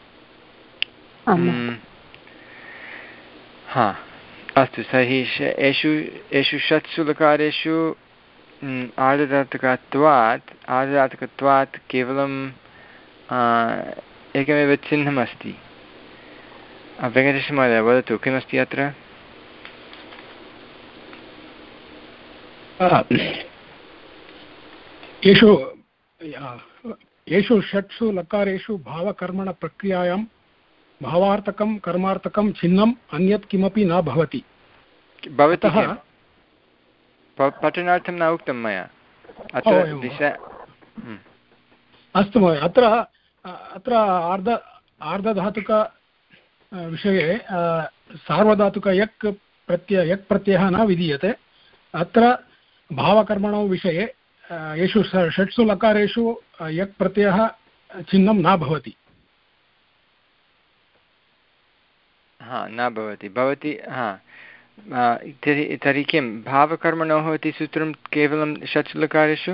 हा, अस्तु। तर्हि एषु एषु षट्सु लकारेषु आर्धधातुकत्वात् आर्धधातुकत्वात् केवलं एकमेव चिह्नमस्ति। वेङ्कटेशमहोदय वदतु, किमस्ति अत्र? येषु येषु षट्सु लकारेषु भावकर्मणप्रक्रियायां भावार्थकं कर्मार्थकं चिह्नम् अन्यत् किमपि न भवति। भवतः पठनार्थं न उक्तं मया। अत्र विषय अस्तु महोदय। अत्र अत्र आर्ध आर्धधातुक विषये सार्वधातुक यक् प्रत्यय यक् प्रत्ययः न विधीयते। अत्र भावकर्मणो विषये येषु षट्सु लकारेषु यक् प्रत्ययः चिह्नं न भवति। हा, न भवति भवति हा। तर्हि तर्हि किं भावकर्मणोः इति सूत्रं केवलं षट्सु लकारेषु?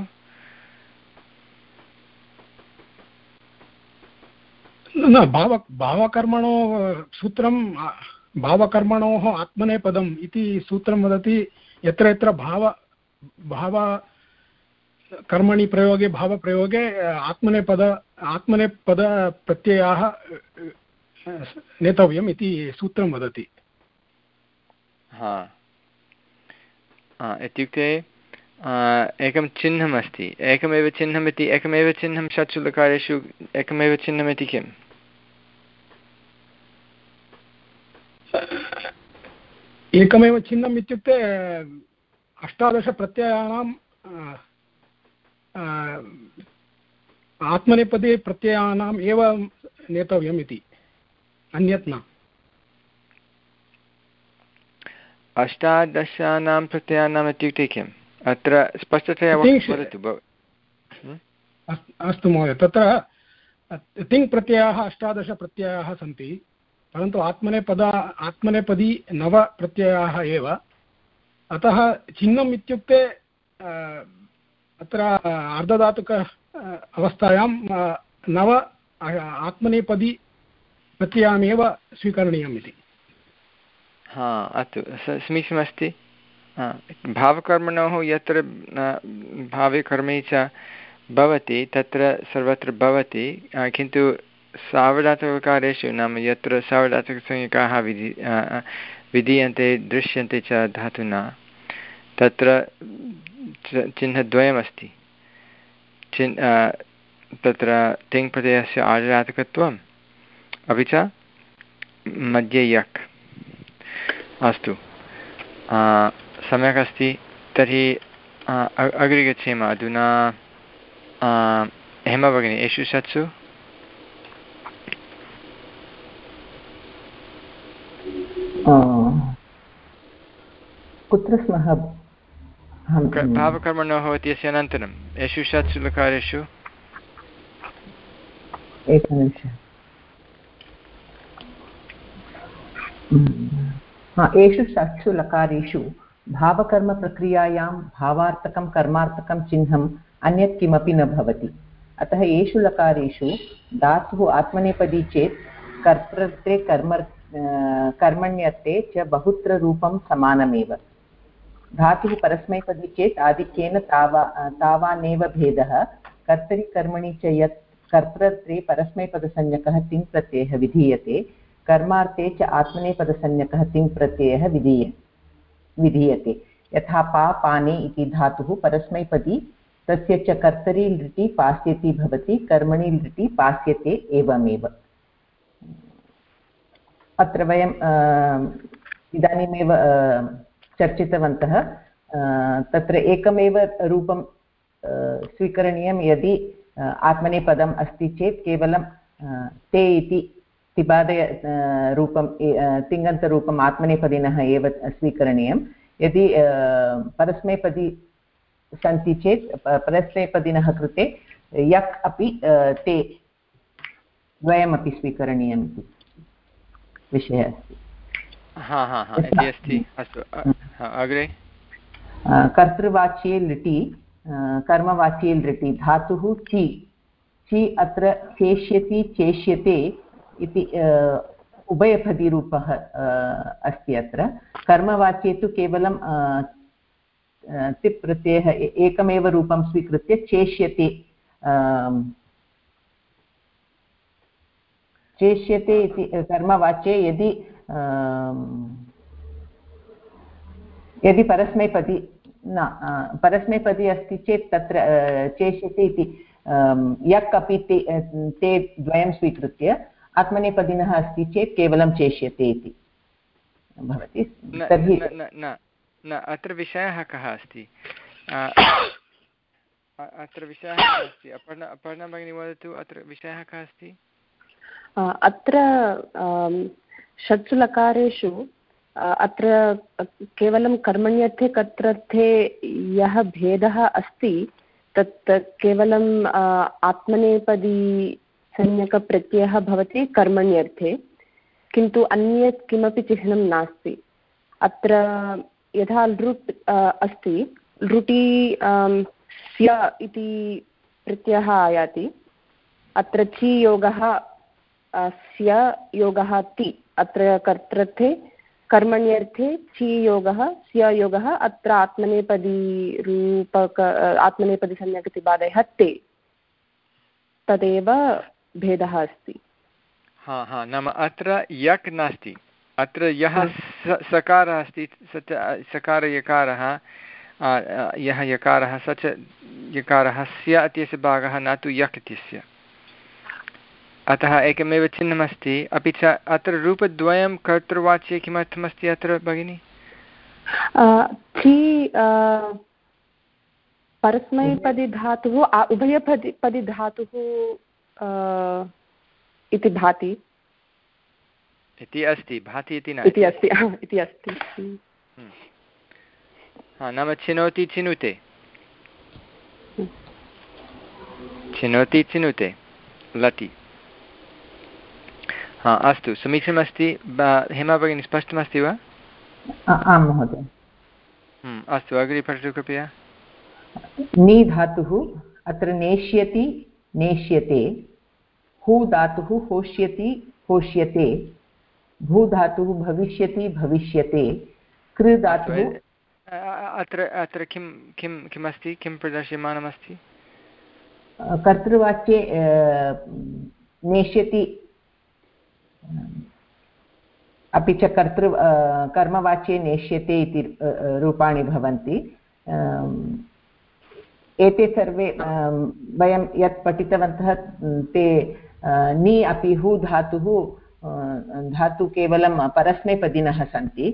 न, भाव भावकर्मणो सूत्रं भावकर्मणोः आत्मनेपदम् इति सूत्रं वदति। यत्र यत्र भाव भाव कर्मणि प्रयोगे भावप्रयोगे आत्मनेपद आत्मनेपदप्रत्ययाः नेतव्यम् इति सूत्रं वदति। हा, इत्युक्ते एकं चिह्नमस्ति, एकमेव चिह्नमिति एकमेव चिह्नं षट्सु लकारेषु एकमेव चिह्नमिति किम्? एकमेव चिह्नम् इत्युक्ते अष्टादशप्रत्ययानां आत्मनेपदी प्रत्ययानाम् एव नेतव्यम् इति, अन्यत् न। अष्टादशानां प्रत्ययानाम् इत्युक्ते किम्? अत्र स्पष्टतया वदतु। अस्तु महोदय, तत्र तिङ् प्रत्ययाः अष्टादशप्रत्ययाः सन्ति, परन्तु आत्मनेपदा आत्मनेपदी नव प्रत्ययाः एव। अतः चिह्नम् इत्युक्ते अत्र अर्धधातुक अवस्थायां नव आत्मनेपदी प्रत्ययामेव स्वीकरणीयम् इति। हा, अस्तु, समीचीनमस्ति। भावकर्मणोः यत्र भावे कर्मे च भवति तत्र सर्वत्र भवति, किन्तु सार्वधातुककारेषु नाम यत्र सार्वधातुकसंज्ञकाः विधि विधीयन्ते दृश्यन्ते च धातुना तत्र चिह्नद्वयमस्ति। चिन् तत्र तिङ् प्रत्ययस्य आर्धधातुकत्वम् अपि च मध्ये यक्। अस्तु, सम्यक् अस्ति। तर्हि अग्रे गच्छेम। अधुना हेमा भगिनी, एषु षट्सु कुत्र स्मः? भावकर्मणोः इत्यस्य अनन्तरम् एषु षट्सु लकारेषु एकनिमिषम्। हा, एषु षट्सु लकारेषु भावकर्मप्रक्रियायां भावार्थकं कर्मार्थकं चिह्नम् अन्यत् किमपि न भवति। अतः एषु लकारेषु धातुः आत्मनेपदी चेत् कर्तृत्वे कर्म कर्मण्यर्थे च बहुत्र रूपं समानमेव। धातुः परस्मैपदी चेत् आधिक्येन तावा तावानेव भेदः। कर्तरि कर्मणि च यत् कर्तृत्वे परस्मैपदसंज्ञकः तिङ् प्रत्ययः विधीयते, कर्मार्थे च आत्मनेपदसंज्ञकः तिङ् प्रत्ययः विधीय विधीयते। यथा पा पाने इति धातुः परस्मैपदी, तस्य च कर्तरि लृटि पास्यति भवति, कर्मणि लृटि पास्यते एवमेव। अत्र वयं इदानीमेव चर्चितवन्तः, तत्र एकमेव रूपं स्वीकरणीयं। यदि आत्मनेपदम् अस्ति चेत् केवलं ते इति तिबादय रूपं तिङन्तरूपम् आत्मनेपदिनः एव स्वीकरणीयं। यदि परस्मैपदी सन्ति चेत् परस्मैपदिनः कृते यक् अपि ते द्वयमपि स्वीकरणीयम् इति विषयः अस्ति। हा हा हा इति अस्ति। अस्तु, अग्रे। कर्तृवाच्ये लिटि कर्मवाच्ये लिटि धातुः चि चि अत्र चेष्यति चेष्यते इति उभयपदीरूपः अस्ति। अत्र कर्मवाच्ये तु केवलं तिप् प्रत्ययः एकमेव रूपं स्वीकृत्य चेष्यते चेष्यते इति कर्मवाच्ये यदि यदि परस्मैपदी न परस्मैपदी अस्ति चेत् तत्र चेष्यते इति यक् अपि ते ते द्वयं स्वीकृत्य, आत्मनेपदिनः अस्ति चेत् केवलं चेष्यते इति भवति। तर्हि न न अत्र विषयः कः अस्ति? अत्र विषयः कः अस्ति? अपर्णा अपर्णा भगिनी वदतु, अत्र विषयः कः अस्ति? अत्र षट्सु लकारेषु अत्र केवलं कर्मण्यर्थे कर्तृर्थे यः भेदः अस्ति तत् केवलं आत्मनेपदी संज्ञकप्रत्ययः भवति कर्मण्यर्थे, किन्तु अन्यत् किमपि चिह्नं नास्ति। अत्र यथा लृट् अस्ति, लृटि स्य इति प्रत्ययः आयाति। अत्र ची योगः स्य योगः ति, अत्र कर्तृर्थे कर्मण्यर्थे ची योगः स्य योगः, अत्र आत्मनेपदी रूपक आत्मनेपदीसंज्ञकतिबादयः ते, तदेव भेदः अस्ति। हा हा नाम अत्र यक् नास्ति। अत्र यः सकारः अस्ति स च सकारयकारः, यः यकारः स च यकारः स्य इत्यस्य भागः, न तु यक् इत्यस्य। अतः एकमेव चिह्नमस्ति। अपि च अत्र रूपद्वयं कर्तृवाच्ये किमर्थमस्ति अत्र भगिनि? ची परस्मैपदी धातुः उभयपदी पदी धातुः इति भाति इति अस्ति भाति इति न इति अस्ति इति अस्ति नाम चिनोति चिनुते चिनोति चिनुते लति हा अस्तु समीचीनमस्ति हेमा भगिनी स्पष्टमस्ति वा आं महोदय अस्तु अग्रे पठतु कृपया नी धातुः अत्र नेष्यति नेष्यते हू धातुः होष्यति होष्यते भू धातुः भविष्यति भविष्यते कृ धातुः अत्र अत्र किं किं किमस्ति किं प्रदर्श्यमानमस्ति कर्तृवाच्ये नेष्यति अपि च कर्तृ कर्मवाच्ये नेष्यते इति रूपाणि भवन्ति एते सर्वे वयं यत् पठितवन्तः ते नि अपि हु धातुः धातु केवलं परस्मैपदिनः सन्ति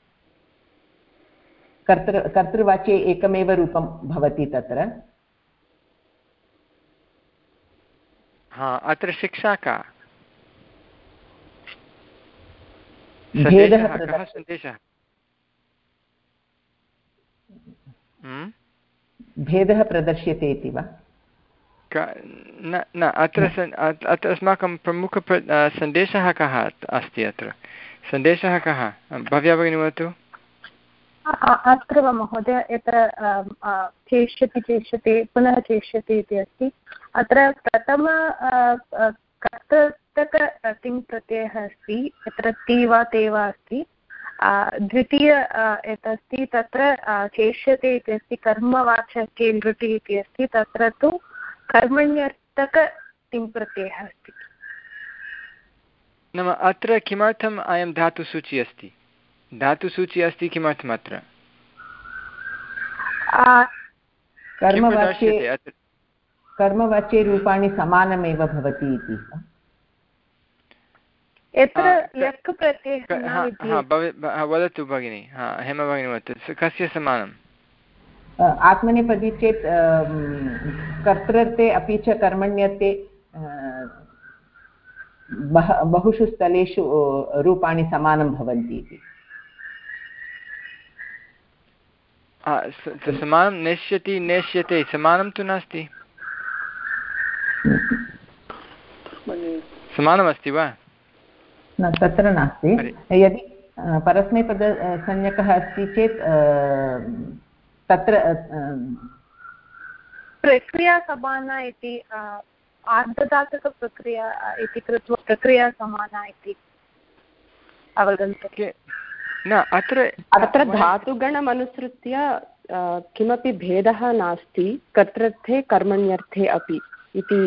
कर्तृ कर्तृवाच्ये एकमेव रूपं भवति तत्र हा अत्र शिक्षा का भेदः कः सन्देशः भेदः प्रदर्श्यते इति वा न न अत्र अत्र अस्माकं प्रमुख सन्देशः कः अस्ति अत्र सन्देशः कः भव्या भगिनी वदतु अत्र वा महोदय यत्र चेष्यति चेष्यते पुनः चेष्यति इति अस्ति अत्र प्रथम कर्तृक तिङ् प्रत्ययः अस्ति यत्र ति वा ते वा अस्ति द्वितीय यत् अस्ति तत्र चेष्यते इति अस्ति कर्मवाचके लृटि इति अस्ति तत्र तु कर्मण्यर्थक तिङ् प्रत्ययः अस्ति नाम अत्र किमर्थम् अयं धातुसूची अस्ति धातुसूची अस्ति किमर्थम् अत्र कर्मवाच्ये कर्मवाच्ये रूपाणि समानमेव भवति इति यत्र यक् प्रत्ययः वदतु भगिनि हेमा भगिनी वदतु कस्य समानम् आत्मनेपदी चेत् कर्तृर्थे अपि च कर्मण्यर्थे बह बहुषु स्थलेषु रूपाणि समानं भवन्ति इति समानं नेष्यति नेष्यते समानं तु नास्ति समानमस्ति वा न तत्र नास्ति यदि परस्मैपदसंज्ञकः अस्ति चेत् तत्र प्रक्रिया समाना इति आर्धधातुकप्रक्रिया इति कृत्वा प्रक्रिया समाना इति अवगन्तव्यं न अत्र अत्र धातुगणमनुसृत्य किमपि भेदः नास्ति कर्तृर्थे कर्मण्यर्थे अपि इति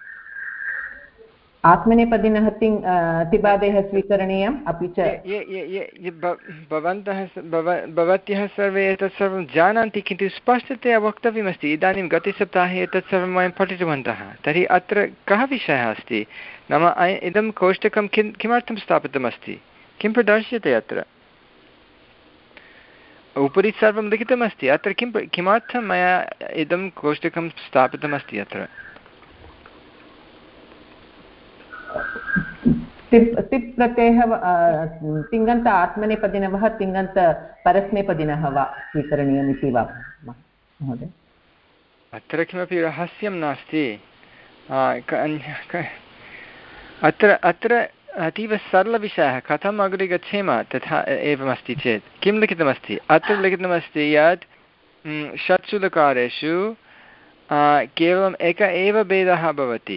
आत्मनेपदिनः तिङ् तिबादेः स्वीकरणीयम् अपि च भवन्तः भवत्यः सर्वे एतत् सर्वं जानन्ति किन्तु स्पष्टतया वक्तव्यमस्ति इदानीं गतसप्ताहे एतत् सर्वं वयं पठितवन्तः तर्हि अत्र कः विषयः अस्ति नाम इदं कोष्टकं किं किमर्थं स्थापितमस्ति किं प्रदर्श्यते अत्र उपरि सर्वं लिखितमस्ति अत्र किं किमर्थं मया इदं कोष्टकं स्थापितमस्ति अत्र तिप् तिप् प्रत्ययः तिङन्त आत्मनेपदिनः वा तिङन्त परस्मैपदिनः वा स्वीकरणीयम् इति वा महोदय अत्र किमपि रहस्यं नास्ति अत्र अत्र अतीव सरलविषयः कथम् अग्रे गच्छेम तथा एवमस्ति चेत् किं लिखितमस्ति अत्र लिखितमस्ति यत् षट्सु लकारेषु केवलम् एक एव भेदः भवति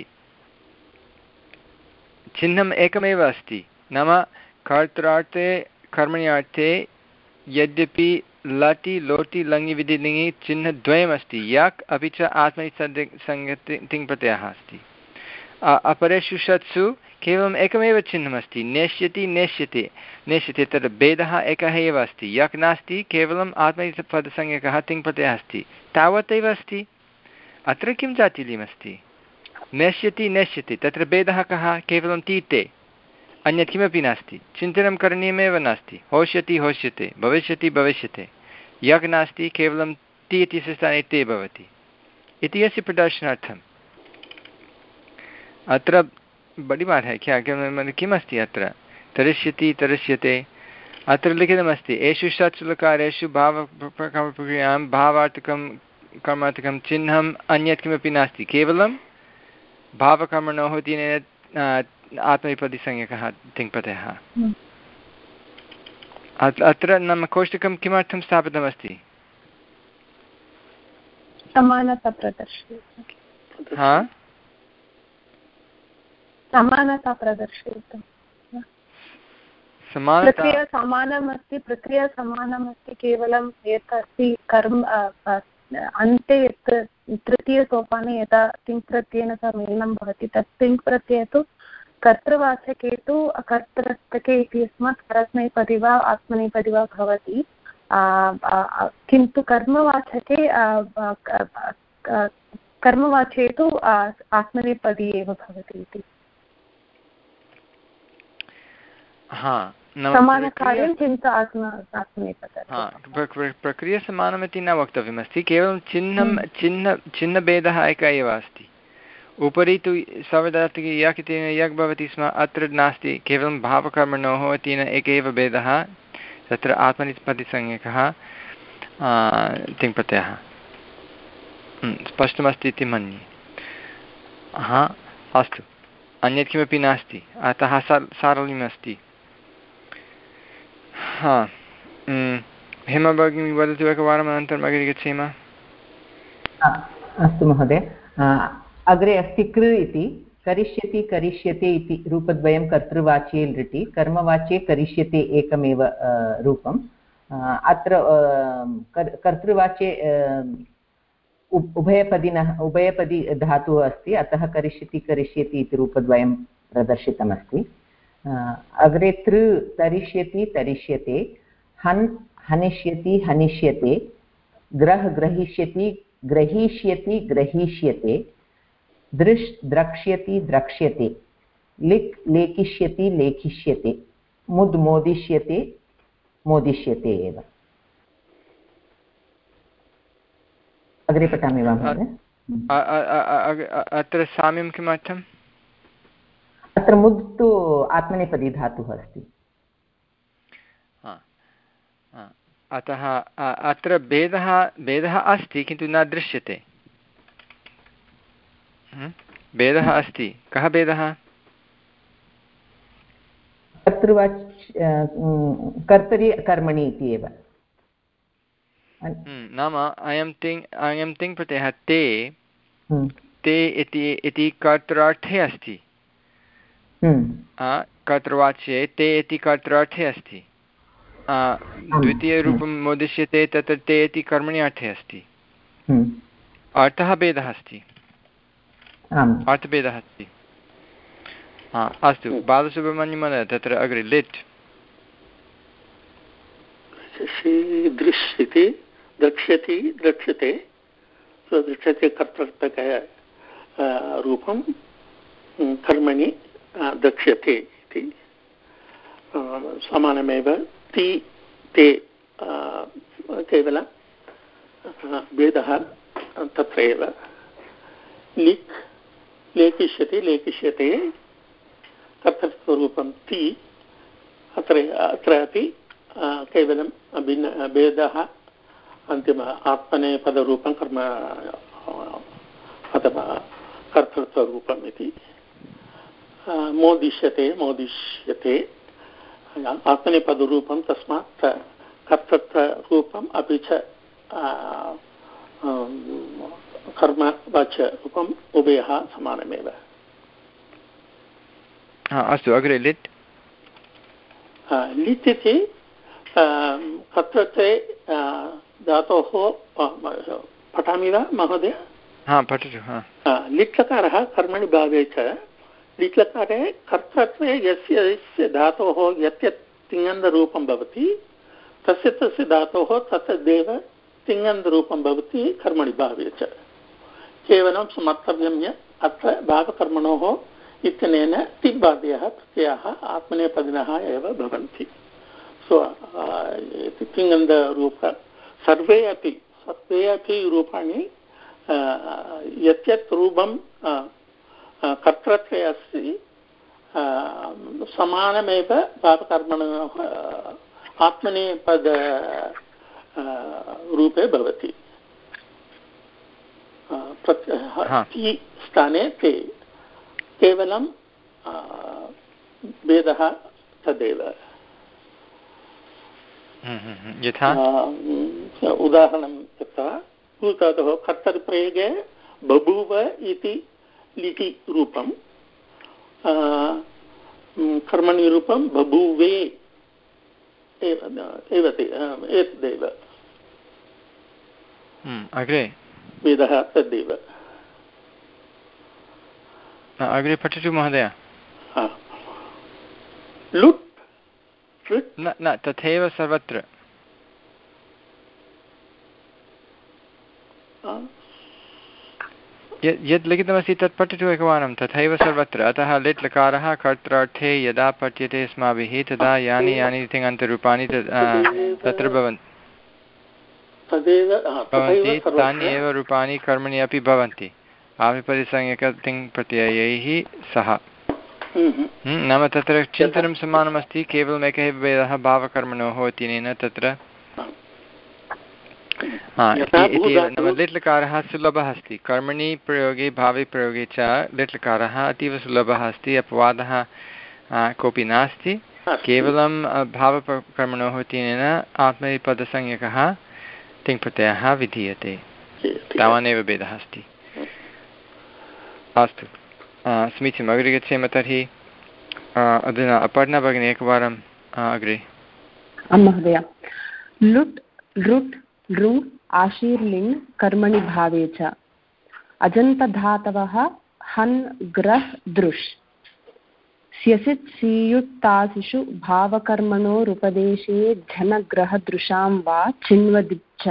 चिह्नम् एकमेव अस्ति नाम कर्तृर्थे कर्मण्यार्थे यद्यपि लटि लोटि लङि विधिलिङि चिह्नद्वयमस्ति यक् अपि च आत्मनेपदी तिङ्प्रत्ययः अस्ति अपरेषु षट्सु केवलम् एकमेव चिह्नमस्ति नेष्यति नेष्यते नेष्यते तद् भेदः एकः एव अस्ति यक् नास्ति केवलम् आत्मनेपदसंज्ञकः तिङ्प्रत्ययः अस्ति तावदेव अस्ति अत्र किं जातिलीमस्ति नेष्यति नेष्यति तत्र भेदः कः केवलं तीते अन्यत् किमपि नास्ति, चिन्तनं करणीयमेव नास्ति, होष्यति होष्यते, भविष्यति भविष्यते, यक् नास्ति केवलं ति इत्यस्य स्थाने ते भवति इति अस्य प्रदर्शनार्थम्। अत्र बड़ी बात है क्या, किमस्ति अत्र, तरिष्यति तरिष्यते, अत्र लिखितमस्ति एषु षट्सु लकारेषु भावप्रक्रियां भावार्थकं कर्मार्थकं चिह्नम् अन्यत् किमपि नास्ति, केवलं भावकर्मणोः तेन आत्मनेपदीसंज्ञकः तिङ्प्रत्ययः। अत्र नाम कोष्टकं किमर्थं स्थापितमस्ति? समानता प्रदर्शयितुं। हा, समानता प्रदर्शयितुं। प्रक्रिया समानमस्ति, प्रक्रिया समानमस्ति, केवलं यत् अस्ति कर्म अन्ते यत् तृतीयसोपाने यदा तिङ्प्रत्ययेन सह मेलनं भवति तत् तिङ्प्रत्ययः तु कर्तृवाचके तु कर्तृत्वके इत्यस्मात् परस्मैपदी वा आत्मनेपदी वा भवति, किन्तु कर्मवाचके कर्मवाच्ये तु आत्मनेपदी एव भवति इति। समानकार्यं किन्तु आत्म आत्मनेपदी। प्रक्रिया समानमिति न वक्तव्यमस्ति, केवलं चिह्नं चिह्न चिह्नभेदः एकः एव अस्ति। उपरि तु सार्वधातुके यक् इत्यनेन यक् भवति स्म, अत्र नास्ति, केवलं भावकर्मणोः तेन एकः एव भेदः, तत्र आत्मनेपदीसंज्ञकः तिङ्प्रत्ययः। स्पष्टमस्ति इति मन्ये। हा, अस्तु, अन्यत् किमपि नास्ति, अतः सारल्यमस्ति। हा, हेमा भगिनी वदतु एकवारम्, अनन्तरम् अग्रे गच्छेम। अस्तु महोदय, अग्रे अस्ति कृ इति, करिष्यति करिष्यते इति रूपद्वयं कर्तृवाच्ये लृटि, कर्मवाच्ये करिष्यते एकमेव रूपम्। अत्र कर्तृवाच्ये उभयपदिनः उभयपदी धातुः अस्ति, अतः करिष्यति करिष्यति इति रूपद्वयं प्रदर्शितमस्ति। अग्रे तृ तरिष्यति तरिष्यते, हन् हनिष्यति हनिष्यते, ग्रह ग्रहीष्यति ग्रहीष्यति ग्रहीष्यते, दृश् द्रक्ष्यति द्रक्ष्यते, लिक् लेखिष्यति लेखिष्यते, मुद् मोदिष्यते मोदिष्यते एव। अग्रे पठामि वा महोदय? अत्र साम्यं किमर्थम्? अत्र मुद् तु आत्मनेपदी धातुः अस्ति, अतः अत्र भेदः भेदः अस्ति किन्तु न दृश्यते। भेदः अस्ति, कः भेदः? कर्तृवाच् कर्तरि कर्मणि इति एव। नाम अयं तिङ् अयं तिङ् प्रत्ययः ते ते इति इति कर्तृर्थे अस्ति, कर्तृवाच्ये ते इति कर्तृर्थे अस्ति। द्वितीयरूपं मोदिष्यते तत्र ते इति कर्मणि अर्थे अस्ति, अर्थः भेदः अस्ति, अर्थभेदः अस्ति। हा, अस्तु बालसुब्रह्मण्यं महोदय, तत्र अग्रे लिट् दृश्यते द्रक्ष्यति द्रक्ष्यते, दृश्यते कर्तृत्वकः रूपं कर्मणि द्रक्ष्यते इति समानमेव। ति ते केवलं भेदः तत्र एव। लिक् लेखिष्यति लेखिष्यते कर्तृत्वरूपं ति, अत्र अत्रापि केवलं भिन्न भेदः अन्तिम आत्मनेपदरूपं कर्म अथवा कर्तृत्वरूपम् इति। मोदिष्यते मोदिष्यते आत्मनेपदरूपं, तस्मात् कर्तृत्वरूपम् अपि च कर्मवाच्यरूपम् उभयः समानमेव। अस्तु अग्रे लिट् लिट् इति कर्तृत्वे धातोः पठामि वा महोदय? हा पठतु। लिट् लकारः कर्मणि भावे च, लिट् लकारे कर्तृत्वे यस्य यस्य धातोः यत् यत् तिङन्तरूपं भवति तस्य तस्य धातोः तत्तदेव तिङन्तरूपं भवति कर्मणि भावे च। केवलं स्मर्तव्यं यत् अत्र भावकर्मणोः इत्यनेन तिबादयः प्रत्ययाः आत्मनेपदिनः एव भवन्ति. सो तिङन्तरूप सर्वे अपि सर्वे अपि रूपाणि यत् यत् रूपं कर्तृत्वे अस्ति समानमेव भावकर्मणोः आत्मनेपद रूपे भवति. प्रत्ययः ति स्थाने ते केवलं भेदः तदेव. यथा उदाहरणं दत्त्वा भूधातोः कर्तरिप्रयोगे बभूव इति लिटि रूपं कर्मणि रूपं बभूवे एतदेव. अग्रे भेदः तदेव. अग्रे पठतु महोदय. लुट् न न तथैव सर्वत्र. यद् लिखितमस्ति तत् पठतु एकवारं. तथैव सर्वत्र. अतः लिट् लकारः कर्त्रार्थे यदा पठ्यते अस्माभिः तदा यानि यानि तिङन्तरूपाणि तत्र भवन्ति भवन्ति तानि एव रूपाणि कर्मणि अपि भवन्ति आविपरिसंज्ञकतिङ्प्रत्ययैः सह. नाम तत्र चिन्तनं समानमस्ति. केवलम् एकः एव भेदः भावकर्मणोः इत्यनेन तत्र नाम लिट् लकारः सुलभः अस्ति. कर्मणि प्रयोगे भावे प्रयोगे च लिट् लकारः अतीव सुलभः अस्ति. अपवादः कोऽपि नास्ति. केवलं भावकर्मणोः इत्यनेन आत्मनेपदसंज्ञकः तिङ्प्रत्ययः विधीयते. तावानेव भेदः अस्ति. अस्तु समीचीनम्. अग्रे गच्छेम तर्हि. अधुना अपर्णा भगिनी एकवारम् अग्रे. महोदय लुट् लृट् लृङ् आशीर्लिङ् कर्मणि भावे च अजन्तधातवः हन् ग्रह् दृश् स्यसित् सीयुक्तासिषु भावकर्मणोरुपदेशे झनग्रहदृशां वा चिन्वदिच्च.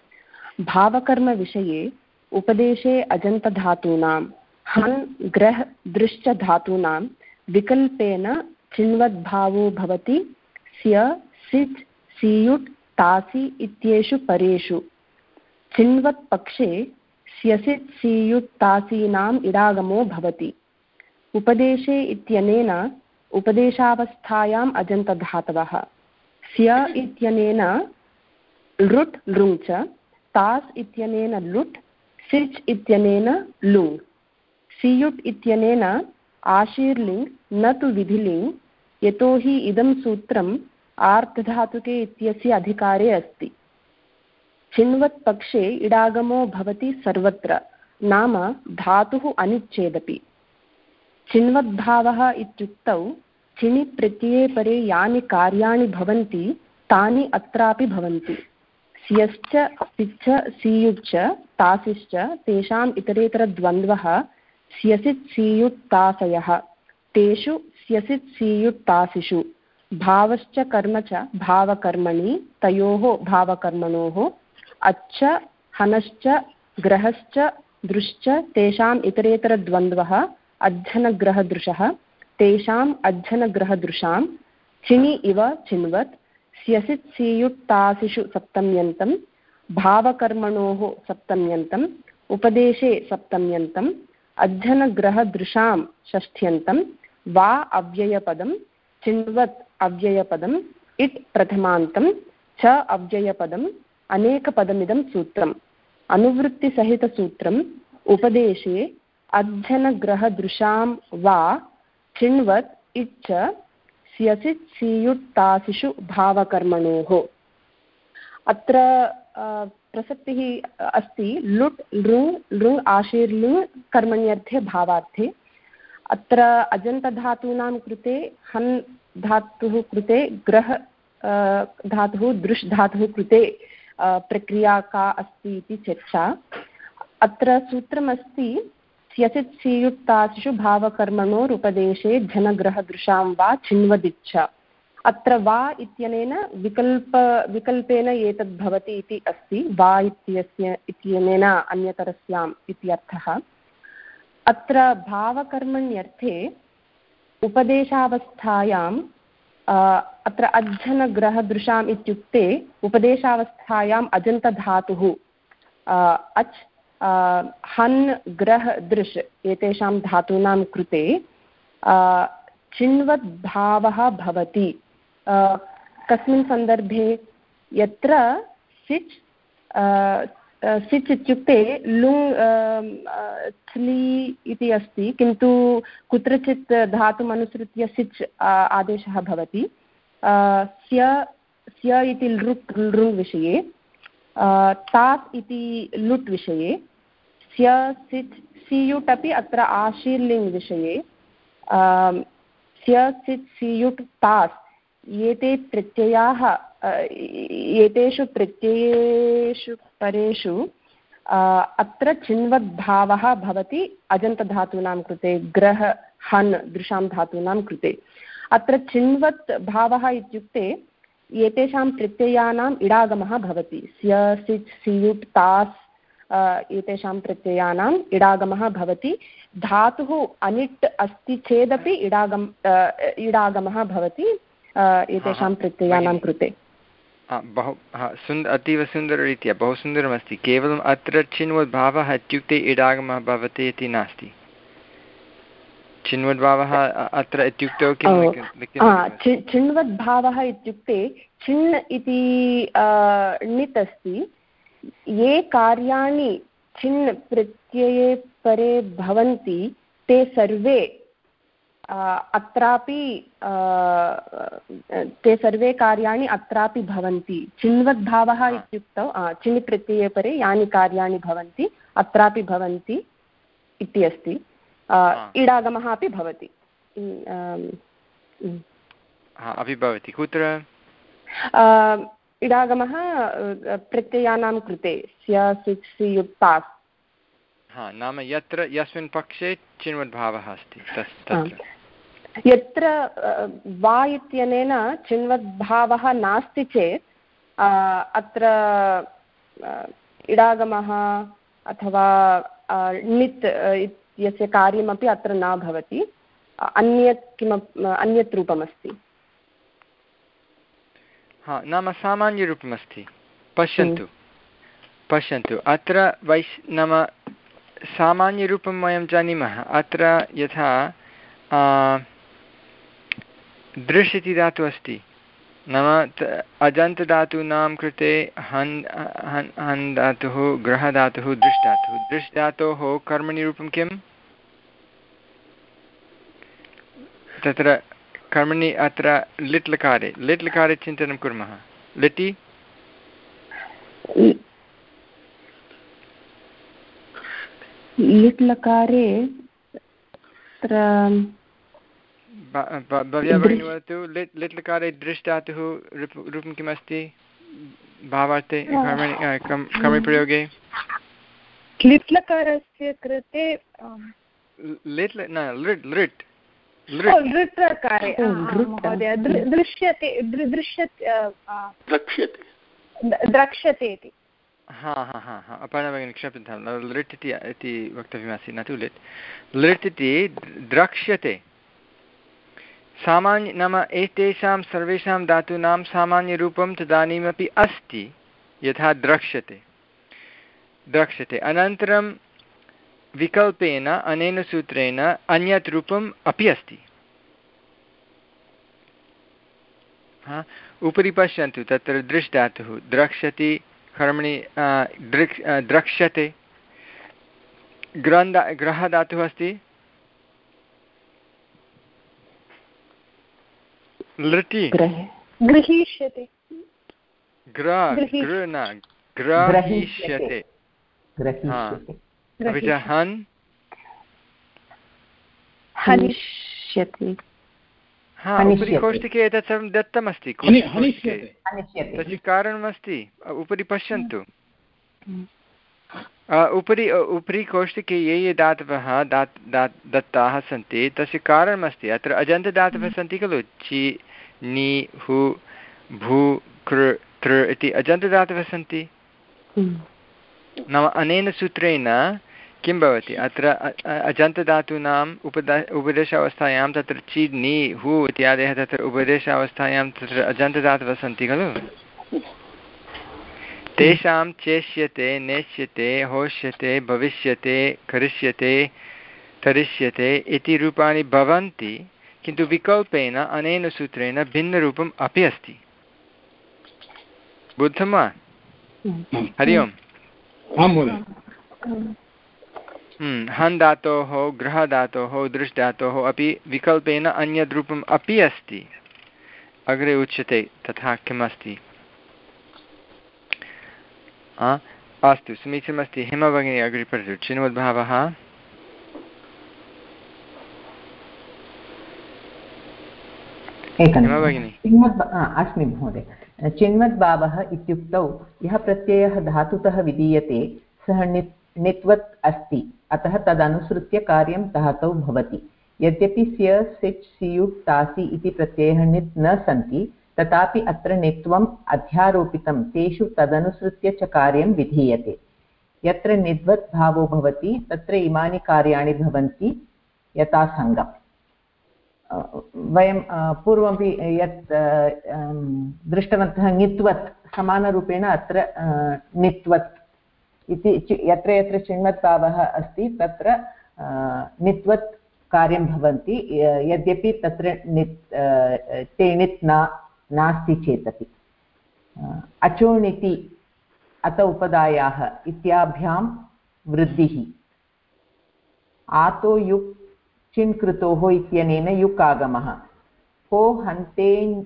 भावकर्मविषये उपदेशे अजन्तधातूनां हन् ग्रह् दृश्च धातूनां विकल्पेन चिन्वद्भावो भवति स्य सिच् सीयुट् तासि इत्येषु परेषु. चिन्वत् पक्षे स्यसित् सीयुट् तासीनाम् इडागमो भवति. उपदेशे इत्यनेन उपदेशावस्थायाम् अजन्तधातवः. स्य इत्यनेन लृट् लृङ् च तास् इत्यनेन लुट् सिच् इत्यनेन लुङ्. सीयुट् इत्यनेन आशीर्लिङ् न तु विधिलिङ् यतोहि इदं सूत्रम् आर्धधातुके इत्यस्य अधिकारे अस्ति. चिन्वत् पक्षे इडागमो भवति सर्वत्र नाम धातुः अनिच्छेदपि. चिन्वद्भावः इत्युक्तौ चिणि प्रत्यये परे यानि कार्याणि भवन्ति तानि अत्रापि भवन्ति. स्यश्च सिच्च सीयुच्च तासिश्च तेषाम् इतरेतरद्वन्द्वः स्यसित् सीयुक्तासयः. तेषु स्यसित् सीयुक्तासिषु भावश्च कर्म च भावकर्मणि तयोः भावकर्मणोः अच्छ हनश्च ग्रहश्च दृश्च तेषाम् इतरेतरद्वन्द्वः अज्झनग्रहदृशः तेषाम् अज्झनग्रहदृशां चिणि इव चिन्वत् स्यसित् सीयुक्तासिषु सप्तम्यन्तं भावकर्मणोः सप्तम्यन्तम् उपदेशे सप्तम्यन्तम् अज्झनग्रहदृशां षष्ठ्यन्तं वा अव्ययपदं चिन्वत् अव्ययपदम् इट् प्रथमान्तं च अव्ययपदम् अनेकपदमिदं सूत्रम्. अनुवृत्तिसहितसूत्रम् उपदेशे अज्झनग्रहदृशां वा चिन्वत् इच्च स्यसित् सीयुक्तासिषु भावकर्मणोः. अत्र प्रसक्तिः अस्ति लुट् लृङ् लृङ् आशीर्लिङ् कर्मण्यर्थे भावार्थे. अत्र अजन्तधातूनां कृते हन् धातुः कृते ग्रह धातुः दृश् धातुः कृते प्रक्रिया का अस्ति इति चर्चा. अत्र सूत्रमस्ति स्यसित् सीयुक्तासिषु भावकर्मणोरुपदेशे झनग्रहदृशां वा चिन्वदिच्छ. अत्र वा इत्यनेन विकल्प विकल्पेन एतद् भवति इति अस्ति. वा इत्यस्य इत्यनेन अन्यतरस्याम् इति अर्थः. अत्र भावकर्मण्यर्थे उपदेशावस्थायां अत्र अज्झनग्रहदृशाम् इत्युक्ते उपदेशावस्थायाम् अजन्तधातुः अच् हन् ग्रह दृश् एतेषां धातूनां कृते चिन्वद्भावः भवति। कस्मिन् सन्दर्भे? यत्र सिच् सिच् इत्युक्ते लुङ् छ्लि इति अस्ति, किन्तु कुत्रचित् धातुम् अनुसृत्य सिच् आदेशः भवति। स्य स्य इति लृक् लृङ् विषये, तास् इति लुट् विषये, स्य सिच् सियुट् अपि अत्र आशीर्लिङ् विषये, स्य सिच् सियुट् तास् एते प्रत्ययाः एतेषु प्रत्ययेषु परेषु अत्र चिन्वद्भावः भवति अजन्तधातूनां कृते, ग्रह हन् दृशां धातूनां कृते। अत्र चिन्वत् भावः इत्युक्ते एतेषां प्रत्ययानाम् इडागमः भवति। स्य सिच् सियुट् तास् एतेषां प्रत्ययानाम् इडागमः भवति। धातुः अनिट् अस्ति चेदपि इडागम इडागमः भवति एतेषां प्रत्ययानां कृते। बहु सुन्द अतीव सुन्दररीत्या बहु सुन्दरमस्ति। केवलम् अत्र चिन्वद्भावः इत्युक्ते इडागमः भवति इति नास्ति। चिन्वद्भावः अत्र इत्युक्तौ किं? चिन्वद्भावः इत्युक्ते चिन् इति णित् अस्ति। ये कार्याणि चिन् प्रत्यये परे भवन्ति ते सर्वे अत्रापि ते सर्वे कार्याणि अत्रापि भवन्ति। चिन्वद्भावः इत्युक्तौ चिन् प्रत्यये परे यानि कार्याणि भवन्ति अत्रापि भवन्ति इति अस्ति। इडागमः अपि भवति। अपि भवति कुत्र? इडागमः प्रत्ययानां कृते, स्य सिच् सियुट् तास्। हा, नाम यत्र यस्मिन् पक्षे चिन्वद्भावः अस्ति तत्र। यत्र वा इत्यनेन चिन्वद्भावः नास्ति चेत् अत्र इडागमः अथवा णित् इत्यस्य कार्यमपि अत्र न भवति, अन्यत् किमपि अन्यत् रूपमस्ति। हा, नाम सामान्यरूपमस्ति। पश्यन्तु पश्यन्तु अत्र वैश् नाम सामान्यरूपं वयं जानीमः। अत्र यथा दृश् इति धातुः अस्ति, नाम अजन्तधातूनां कृते हन् हन् हन् धातुः, ग्रहधातुः, दृश् धातुः। दृश् धातोः कर्मणि रूपं किं? तत्र कर्मणि अत्र लिट् लकारे लिट् लकारे चिन्तनं कुर्मः। लिटि लिट् लकारे भव्या भगिनी वदतु। लिट् लिट् लकारे दृश् धातुः रूपं किमस्ति भावार्थे कर्मणि कर्मप्रयोगे? लिट् लकारस्य कृते लिट् न लृट् लृट् लृट् लकारे दृश्यते द्रक्ष्यते द्रक्ष्यते इति। हा हा हा हा अपर्णा भगिनी क्षम्यतां, लृट् इति इति वक्तव्यमस्ति, न तु लिट्। लृट् इति द्रक्ष्यते। सामान्य नाम एतेषां सर्वेषां धातूनां सामान्यरूपं तदानीमपि अस्ति, यथा द्रक्ष्यते द्रक्ष्यते। अनन्तरं विकल्पेन अनेन सूत्रेण अन्यत् रूपम् अपि अस्ति। हा, उपरि पश्यन्तु, तत्र दृश् धातुः द्रक्ष्यति कर्मणि दृक् द्रक्ष्यते। ग्रन्धा ग्रह धातुः अस्ति लृटि गृहीष्यते ग्र गृ न ग्रहीष्यते। अपि च हन् हनिष्यते। हा, उपरि कोष्ठके एतत् सर्वं दत्तमस्ति। तस्य कारणमस्ति, उपरि पश्यन्तु। उपरि उपरि कोष्ठके ये ये धातवः दात् दात् दत्ताः सन्ति तस्य कारणमस्ति। अत्र अजन्तदातवः सन्ति खलु, चि नि हु भू कृ तृ इति अजन्तदातवः सन्ति। नाम अनेन सूत्रेण किं भवति अत्र अजन्तधातूनाम् उपदा उपदेशावस्थायां तत्र चि नि हु इत्यादयः तत्र उपदेशावस्थायां तत्र अजन्तधातवः सन्ति खलु तेषां चेष्यते नेष्यते होष्यते भविष्यते करिष्यते तरिष्यते इति रूपाणि भवन्ति किन्तु विकल्पेन अनेन सूत्रेण भिन्नरूपम् अपि अस्ति बुद्धं वा हरि ओम् हन् धातोः गृह धातोः दृश् धातोः अपि विकल्पेन अन्यद्रूपम् अपि अस्ति अग्रे उच्यते तथा किमस्ति अस्तु समीचीनमस्ति हेमा भगिनी अग्रे पठतु चिन्वद्भावः अस्मि महोदय चिन्वद्भावः इत्युक्तौ यः प्रत्ययः धातुतः विधीयते सः नित् नित्वत् अस्ति अतः तदनुसृत्य कार्यं धातौ भवति यद्यपि स्य सिच् सियुट् तासि इति प्रत्ययः नित् न सन्ति तथापि अत्र नित्वम् अध्यारोपितं तेषु तदनुसृत्य च कार्यं विधीयते यत्र निद्वत् भावो भवति तत्र इमानि कार्याणि भवन्ति यथा सङ्गम् वयं पूर्वमपि यत् दृष्टवन्तः नित्वत् समानरूपेण अत्र नित्वत् इति यत्र यत्र चिन्वत् भावः अस्ति तत्र नित्वत् कार्यं भवन्ति यद्यपि तत्र नित् तेणित् न नास्ति चेदपि अचोणिति अत उपदायाः इत्याभ्यां वृद्धिः आतो युक् चिन् कृतोः इत्यनेन युक् आगमः को हन्ते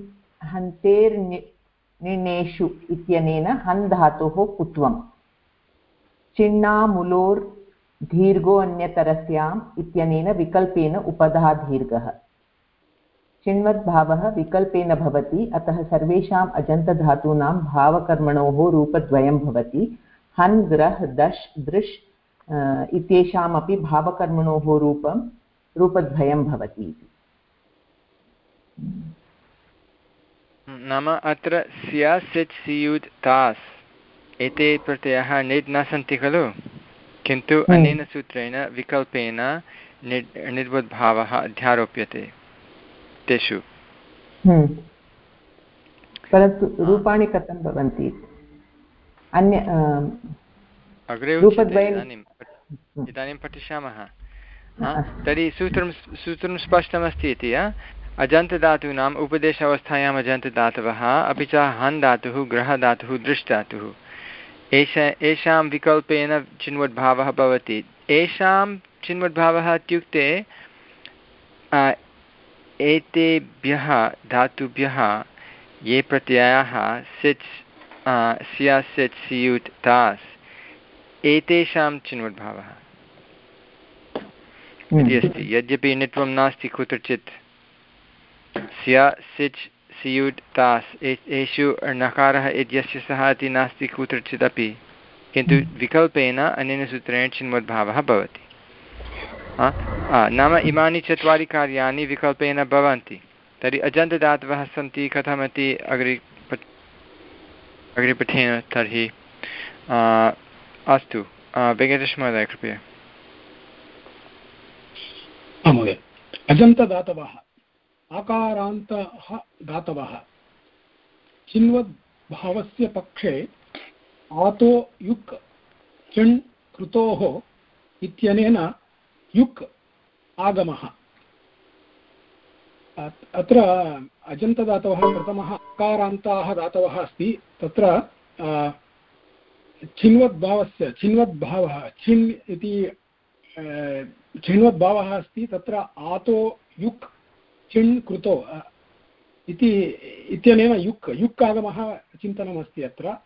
हन्तेर्निणेषु इत्यनेन हन् धातोः कुत्वम् चिन्नामुलोर् दीर्घो अन्यतरस्याम् इत्यनेन विकल्पेन उपधा दीर्घः चिन्वद्भावः विकल्पेन भवति अतः सर्वेषाम् अजन्तधातूनां भावकर्मणोः रूपद्वयं भवति हन् ग्रह् दश् दृश् इत्येषामपि भावकर्मणोः रूपं रूपद्वयं भवति इति नाम अत्र स्या सिच् सियुट् तास् एते प्रत्ययाः निड् न सन्ति खलु किन्तु अनेन सूत्रेण विकल्पेन निड् निर्वद्भावः अध्यारोप्यते तेषु परन्तु रूपाणि कथं भवन्ति अन्य अग्रे उच्यते इदानीम् इदानीं पठिष्यामः तर्हि सूत्रं सूत्रं स्पष्टमस्ति इति अजन्तधातूनाम् उपदेशावस्थायाम् अजन्तधातवः अपि च हन् धातुः ग्रह धातुः दृश् धातुः एष एषां विकल्पेन चिन्वद्भावः भवति एषां चिन्वद्भावः इत्युक्ते एतेभ्यः धातुभ्यः ये प्रत्ययाः सिच् स्या सिच् सियुट् तास् एतेषां चिन्वद्भावः इति अस्ति यद्यपि नित्वं नास्ति कुत्रचित् स्या सिच् सियुट् तास् एषु नकारः इत्यस्य सः इति नास्ति कुत्रचिदपि किन्तु विकल्पेन अनेन सूत्रेण चिन्वद्भावः भवति नाम इमानि चत्वारि कार्याणि विकल्पेन भवन्ति तर्हि अजन्तधातवः सन्ति कथमिति अग्रे अग्रे पठेन तर्हि अस्तु वेङ्कटेशमहोदय कृपया महोदय अजन्तधातवः आकारान्तः धातवः चिन्वद्भावस्य पक्षे आतो युक् चिण् कृतोः इत्यनेन युक् आगमः अत्र अजन्तधातवः प्रथमः अकारान्ताः धातवः अस्ति तत्र चिन्वद्भावस्य चिन्वद्भावः चिन् इति चिन्वद्भावः अस्ति तत्र आतो युक् चिण् कृतो इति इत्यनेन युक् युक् आगमः चिन्तनमस्ति अत्र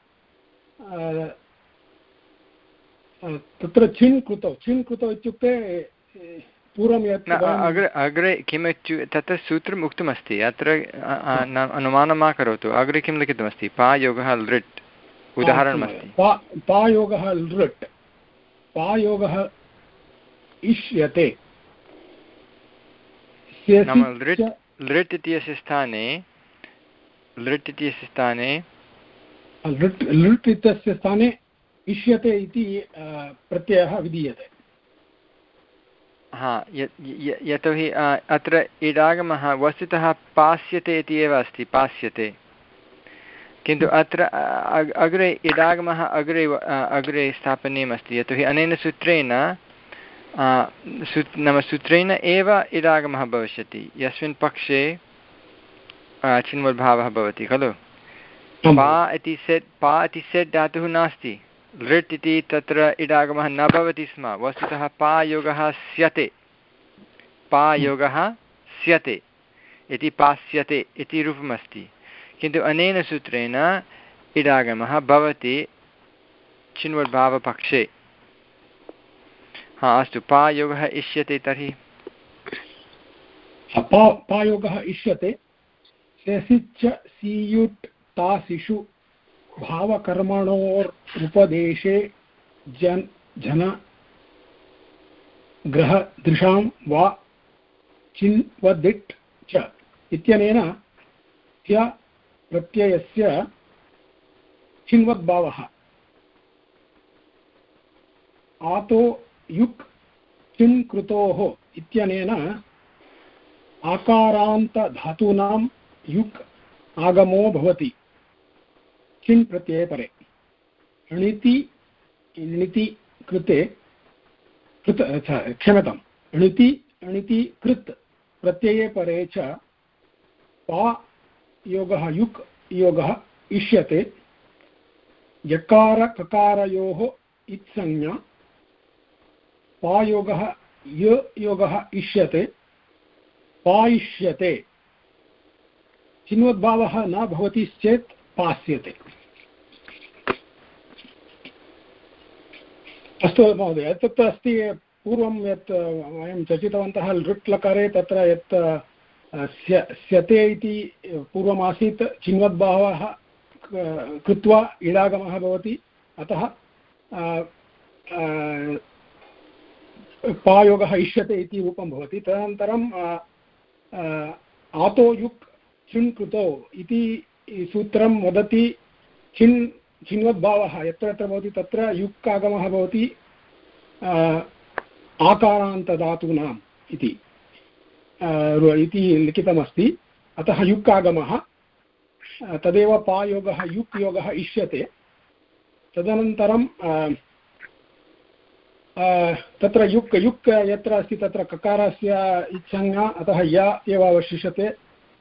तत्र चिन् कृतौ चिन् कृतौ इत्युक्ते पूर्वं यत् अग्रे अग्रे किम् इत्युक्ते तत्र सूत्रम् उक्तमस्ति अत्र अनुमानं मा करोतु अग्रे किं लिखितमस्ति पायोगः लृट् उदाहरणमस्ति पायोगः लृट् पायोगः इष्यते नाम लृट् लृट् इत्यस्य स्थाने लृट् इत्यस्य स्थाने लृट् लृट् इत्यस्य स्थाने इष्यते इति प्रत्ययः विधीयते हा यतोहि अत्र इडागमः वस्तुतः पास्यते इति एव अस्ति, पास्यते, किन्तु अत्र अग्रे इडागमः अग्रे अग्रे स्थापनीयमस्ति, यतोहि अनेन सूत्रेण सू नाम सूत्रेण एव इडागमः भविष्यति यस्मिन् पक्षे चिन्वद्भावः भवति खलु। पा इति सेट् पा इति सेट् धातुः नास्ति, लृट् इति तत्र इडागमः न भवति स्म, वस्तुतः पायोगः स्यते, पायोगः स्यते इति पास्यते इति रूपमस्ति, किन्तु अनेन सूत्रेण इडागमः भवति चिन्वद्भावपक्षे। हा अस्तु, पायोगः इष्यते तर्हि पायोगः इष्यते सेसिच् सीयुट् तासिषु भावकर्मणोरुपदेशे जन जन ग्रहदृशां वा चिन्वदिट् च इत्यनेन स्य प्रत्ययस्य चिन्वद्भावः आतो युक् चिन् कृतोः इत्यनेन आकारान्तधातूनां युक् आगमो भवति चिन् प्रत्यये परे। णिति णिति कृते कृत क्षम्यतां णिति णिति कृत् प्रत्यये परे च पा योगः युक् योगः इष्यते। यकार ककारयोः इत्संज्ञा पायोगः य योगः इष्यते, पायिष्यते। चिन्वद्भावः न भवति चेत् पास्यते। अस्तु महोदय, तत् अस्ति पूर्वं यत् वयं चर्चितवन्तः लृट् लकारे तत्र यत् स्यते इति पूर्वमासीत्, चिन्वद्भावः कृत्वा इडागमः भवति, अतः पायोगः इष्यते इति रूपं भवति। तदनन्तरं आतो युक् चिन् कृतो इति सूत्रं वदति चिन् चिन्वद्भावः यत्र यत्र भवति तत्र युक् आगमः भवति आकारान्तधातूनाम् इति इति लिखितमस्ति। अतः युक् आगमः, तदेव पायोगः युक् योगः इष्यते। तदनन्तरं तत्र युक् युक् यत्र अस्ति तत्र ककारस्य इत्संज्ञा, अतः या एव अवशिष्यते।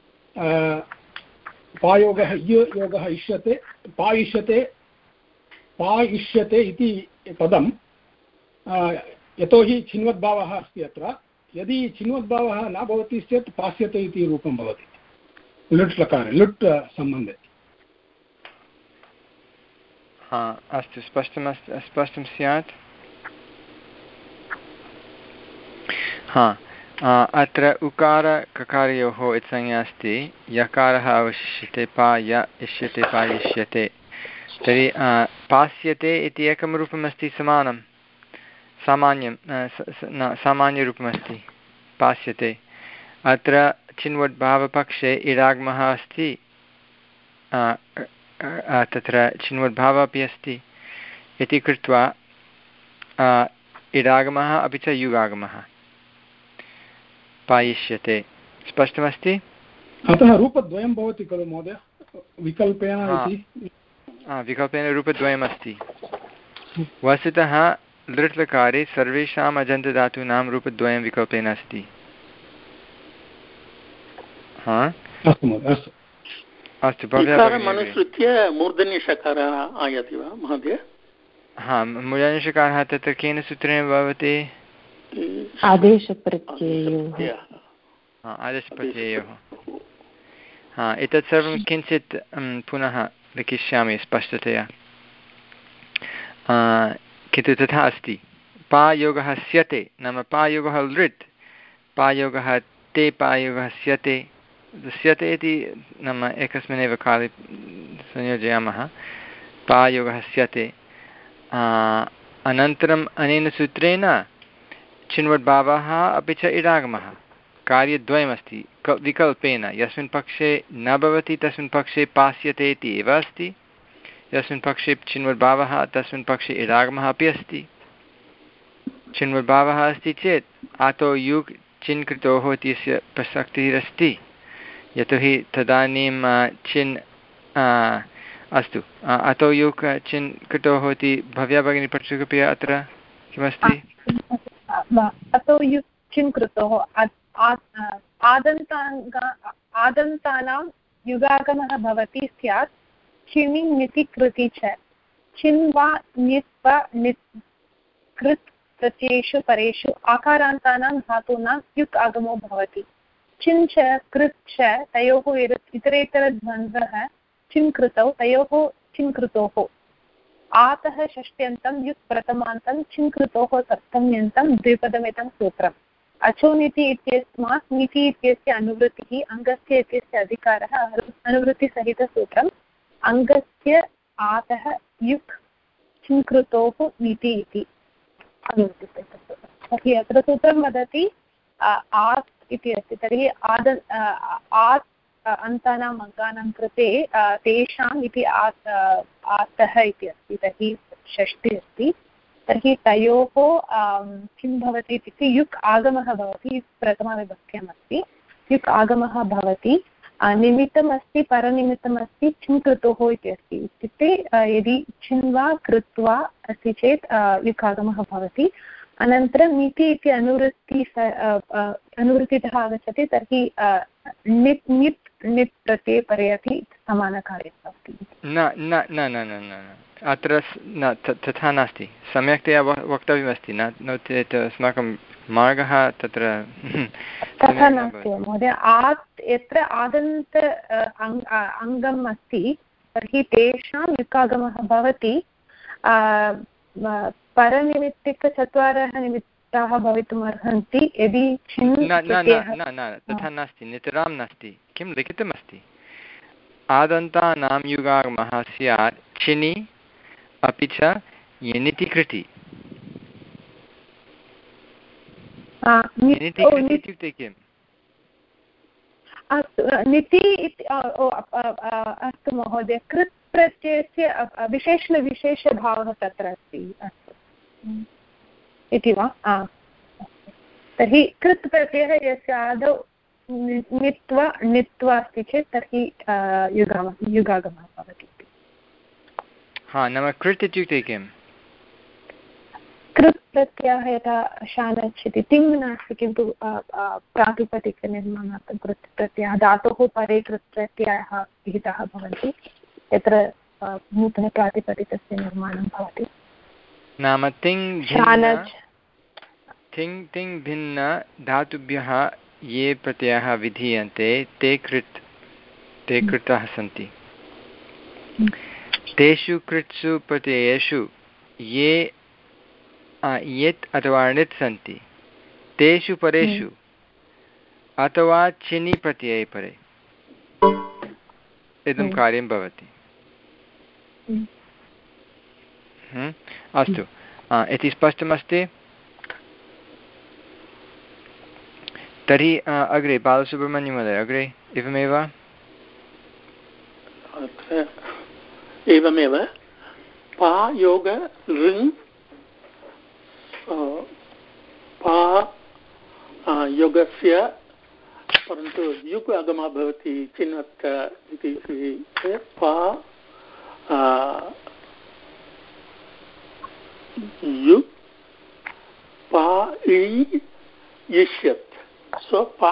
पायोगः य योगः इष्यते, पायिष्यते, पायिष्यते इति पदं यतोहि चिन्वद्भावः अस्ति अत्र। यदि चिन्वद्भावः न भवति चेत् पास्यते इति रूपं भवति लुट् लकारे, लुट् सम्बन्धे। हा अस्तु, स्पष्टमस्ति, स्पष्टं स्यात्। हा अत्र उकार ककारयोः इत्संज्ञा अस्ति, यकारः अवशिष्यते, पा य इष्यते, पायिष्यते। तर्हि पास्यते इति एकं रूपमस्ति समानं, सामान्यं न सामान्यरूपमस्ति पास्यते। अत्र चिन्वद्भावपक्षे इडागमः अस्ति, तत्र चिन्वद्भावः अपि अस्ति इति कृत्वा इडागमः अपि च युगागमः पायिष्यते। स्पष्टमस्ति? अतः रूपद्वयं भवति खलु महोदय, विकल्पेन इति? विकल्पेन रूपद्वयमस्ति। वस्तुतः लृट् लकारे सर्वेषाम् अजन्तधातूनां रूपद्वयं विकल्पेन अस्ति। हा अस्तु, अनुसृत्य मूर्धन्यषकारः आयाति वा महोदय? हा, मूर्धन्यषकारः तत्र केन सूत्रेण भवति? आदेशप्रत्ययोः। आदेशप्रत्ययोः। हा, एतत् सर्वं किञ्चित् पुनः लिखिष्यामि स्पष्टतया, किन्तु तथा अस्ति। पायोगः स्यते नाम पायोगः लृट्, पायोगः ते, पायोगः स्यते। स्यते इति नाम एकस्मिन्नेव काले संयोजयामः, पायोगः स्यते। अनन्तरम् अनेन सूत्रेण चिन्वद्भावः अपि च इडागमः, कार्यद्वयमस्ति विकल्पेन। यस्मिन् पक्षे न भवति तस्मिन् पक्षे पास्यते इति एव अस्ति, यस्मिन् पक्षे चिन्वद्भावः तस्मिन् पक्षे इडागमः अपि अस्ति। चिन्वद्भावः अस्ति चेत् आतो युक् चिन् कृतोः इत्यस्य प्रसक्तिरस्ति यतोहि तदानीं चिन् अस्तु अतो युक् चिन् कृतोः इति भव्या भगिनी पठतु कृपया अत्र किमस्ति अतो युक् चिन् कृतोः आदन्ताङ्ग आदन्तानां युगागमः भवति स्यात् चिणि निति कृति च चिन् वा नित् वा नित् कृत् प्रत्ययेषु परेषु आकारान्तानां धातूनां युक् आगमो भवति चिन् च कृत् च तयोः इतरेतरद्वन्द्वः चिन् कृतौ तयोः चिन् कृतोः आतः षष्ट्यन्तं युक् प्रथमान्तं चिन् कृतोः सप्तम्यन्तं द्विपदमिदं सूत्रम् अचो नीति इत्यस्मात् नीति इत्यस्य अनुवृत्तिः अङ्गस्य इत्यस्य अधिकारः अनुवृत्तिसहितसूत्रम् अङ्गस्य आतः युक् चिन् कृतोः नीति इति अनुवृत्तिसहितसूत्रम् तर्हि अत्र सूत्रं वदति आत् इति अस्ति तर्हि आद आत् अन्तानाम् अङ्गानां कृते तेषाम् इति आत् आतः इति अस्ति तर्हि षष्टि अस्ति तर्हि तयोः किं भवति इत्युक्ते युक् आगमः भवति प्रथमाविभक्त्याम् अस्ति युक् आगमः भवति निमित्तम् अस्ति परनिमित्तम् अस्ति चिन् कृतोः इति अस्ति इत्युक्ते यदि चिन् वा कृत्वा अस्ति चेत् युक् आगमः भवति अनन्तरं नीति इति अनुवृत्ति अनुवृत्तितः आगच्छति तर्हि नित् नित् नित् प्रत्यये परे अपि समानकार्यं भवति न न न न न न अत्र न तथा नास्ति सम्यक्तया वक्तव्यमस्ति न नो चेत् अस्माकं मार्गः तत्र तथा नास्ति महोदय आत् यत्र आदन्त अङ्गम् अस्ति तर्हि तेषां युक्कागमः भवति परनिमित्तिकचत्वारः निमित्ताः भवितुम् अर्हन्ति यदि चिन् न न न तथा नास्ति नितरां नास्ति किं लिखितमस्ति आदन्तानां युगागमः स्यात् चिनि अपि च यनिति कृति इत्युक्ते किम् अस्तु नीति अस्तु महोदय कृत् प्रत्ययस्य विशेषणविशेषभावः तत्र अस्ति अस्तु इति वा तर्हि कृत् प्रत्ययः यस्य आदौ नित्वा नित्वा अस्ति चेत् तर्हि युगागमः युगागमः भवति हा नाम कृत् इत्युक्ते किम् कृत् प्रत्ययः यथा शानच् तिङ् नास्ति किन्तु प्रातिपदिकनिर्माणार्थं कृत् प्रत्ययः धातोः परे कृत् प्रत्ययः विहिताः भवन्ति यत्र नूतनप्रातिपदिकस्य निर्माणं भवति नाम तिङ् शानच् तिङ् तिङ् भिन्न धातुभ्यः ये प्रत्ययाः विधीयन्ते ते कृत् ते कृताः सन्ति तेषु कृत्सु प्रत्ययेषु ये यत् अथवा णित् सन्ति तेषु परेषु अथवा चिनि प्रत्यये परे इदं कार्यं भवति अस्तु इति स्पष्टमस्ति तर्हि अग्रे बालसुब्रह्मण्यं महोदय अग्रे एवमेव एवमेव पा योग ऋङ् पा योगस्य परन्तु युक् आगमः भवति चिन्वत् इति पा युक् पा इ यिष्यत् सो पा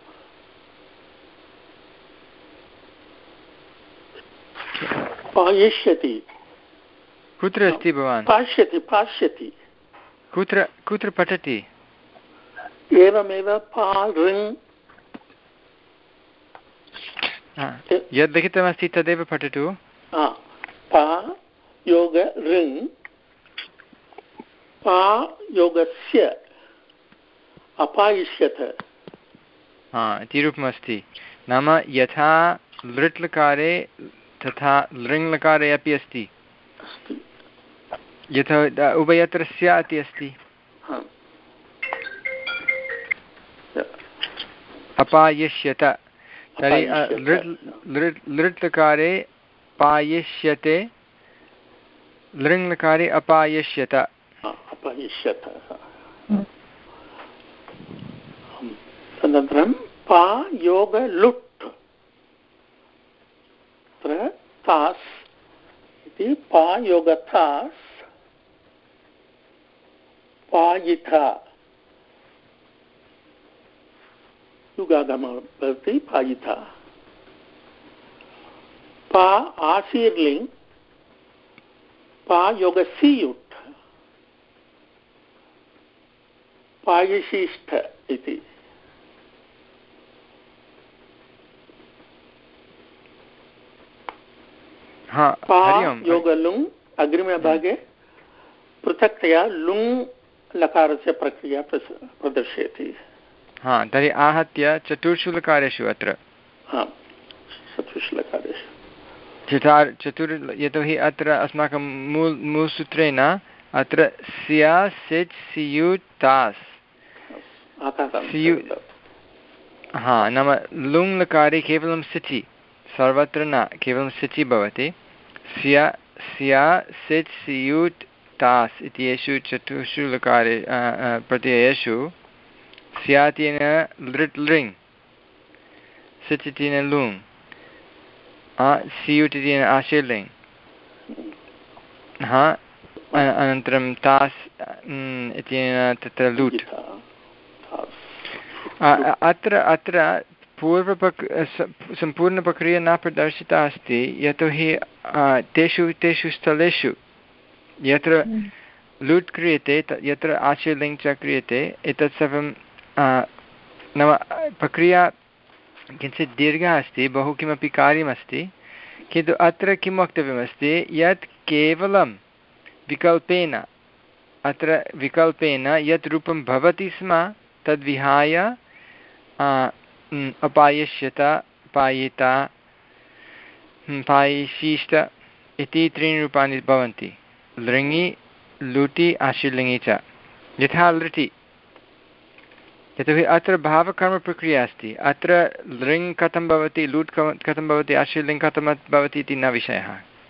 पायिष्यति कुत्र अस्ति भवान् पाश्यति पाश्यति कुत्र कुत्र पठति एवमेव पा ऋङ् यद् लिखितमस्ति तदेव पठतु पा योग ऋङ् पा योगस्य अपायिष्यत् हा इति रूपमस्ति नाम यथा लृट् लकारे तथा लृङ् लकारे अपि अस्ति यथा उभयत्र स्यात् अस्ति अपायिष्यत तर्हि लृट् लृट् लकारे पायिष्यते लृङ् लकारे अपायिष्यत अपयिष्यत तदनन्तरं पा योग लुट् तत्र तास् इति पा योग तास् पायिथा युगागमः भवति पायिथा पा आशीर्लिङ् पा योग सियुट् पायशिष्ठ इति योगलुङ् अग्रिमे भागे पृथक्तया लुङ् लकारस्य प्रक्रिया प्रदर्शयति। हा तर्हि आहत्य चतुर्षु लकारेषु अत्र चतुर्षु लकारेषु चतार् चतुर् यतोहि अत्र अस्माकं मूल मूलसूत्रेण अत्र स्या सिच् सियु तास् सियु हा नाम लुङ् लकारे केवलं सिचि सर्वत्र न केवलं सिचि भवति स्या स्या सिच् सियुट् तास् इत्येषु चतुर्षु लकारे प्रत्ययेषु स्यातेन लृट् लृङ् सिच् इत्येन लुङ् सियुट् इत्येन आशीर्लिङ् हा अनन्तरं तास् इत्येन तत्र लुट् अत्र अत्र पूर्वपक् सम्पूर्णप्रक्रिया न प्रदर्शिता अस्ति यतोहि तेषु तेषु स्थलेषु यत्र लुट् क्रियते यत्र आशीर्लिङ् च क्रियते एतत् सर्वं नाम प्रक्रिया किञ्चित् दीर्घा अस्ति बहु किमपि कार्यमस्ति किन्तु अत्र किं वक्तव्यमस्ति यत् केवलं विकल्पेन अत्र विकल्पेन यत् रूपं भवति स्म तद्विहाय अपायिष्यत पायिता पायिशिष्ट इति त्रीणि रूपाणि भवन्ति लृङि लुटि आशीर्लिङि च यथा लृटि यतोहि अत्र भावकर्मप्रक्रिया अस्ति अत्र लृङ् कथं भवति लुट् कथं भवति आशीर्लिङ् कथं भवति इति न विषयः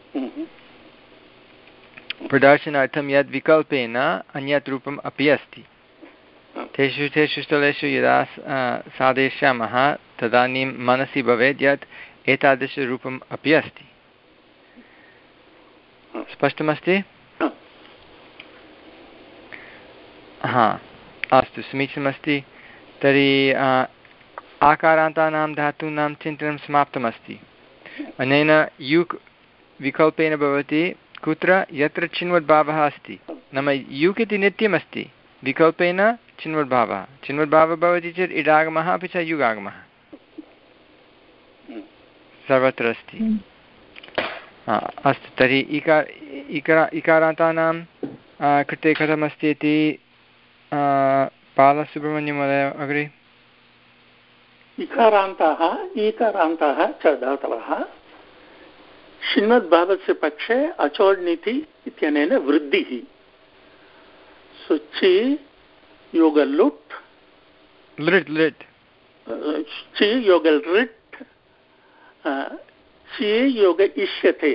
प्रदर्शनार्थं यद् विकल्पेन अन्यत् रूपम् अपि अस्ति तेषु तेषु स्थलेषु यदा साधयिष्यामः तदानीं मनसि भवेत् यत् एतादृशरूपम् अपि अस्ति स्पष्टमस्ति हा अस्तु समीचीनमस्ति तर्हि आकारान्तानां धातूनां चिन्तनं समाप्तमस्ति अनेन युक् विकल्पेन भवति कुत्र यत्र चिन्वद्भावः अस्ति नाम युक् इति नित्यमस्ति विकल्पेन चिन्वद्भावः चिन्वद्भावः भवति चेत् इडागमः अपि च युगागमः सर्वत्र अस्ति अस्तु तर्हि इकार इकार इकारान्तानां कृते कथमस्ति इति बालसुब्रह्मण्यमहोदय अग्रे इकारान्ताः ईकारान्ताः च धातवः चिन्वद्भावस्य पक्षे अचोर्निति इत्यनेन वृद्धिः सुचि योगलुट् लृट् लृट् चि योगलृट् चि योग इष्यते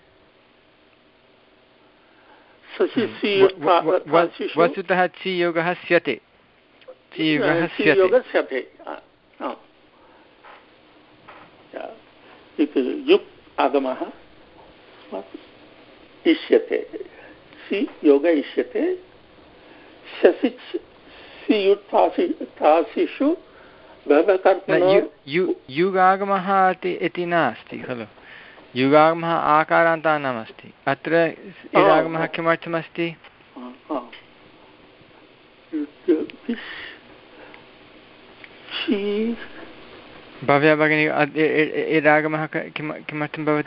वस्तुतः चि योगः स्यते चि योगः स्यते युक् आगमः इष्यते सि योग इष्यते शसिच् सियुट् युगागमः इति नास्ति खलु युगागमः आकारान्तानाम् अस्ति अत्र इडागमः किमर्थमस्ति भव्या भगिनी इडागमः किमर्थं भवति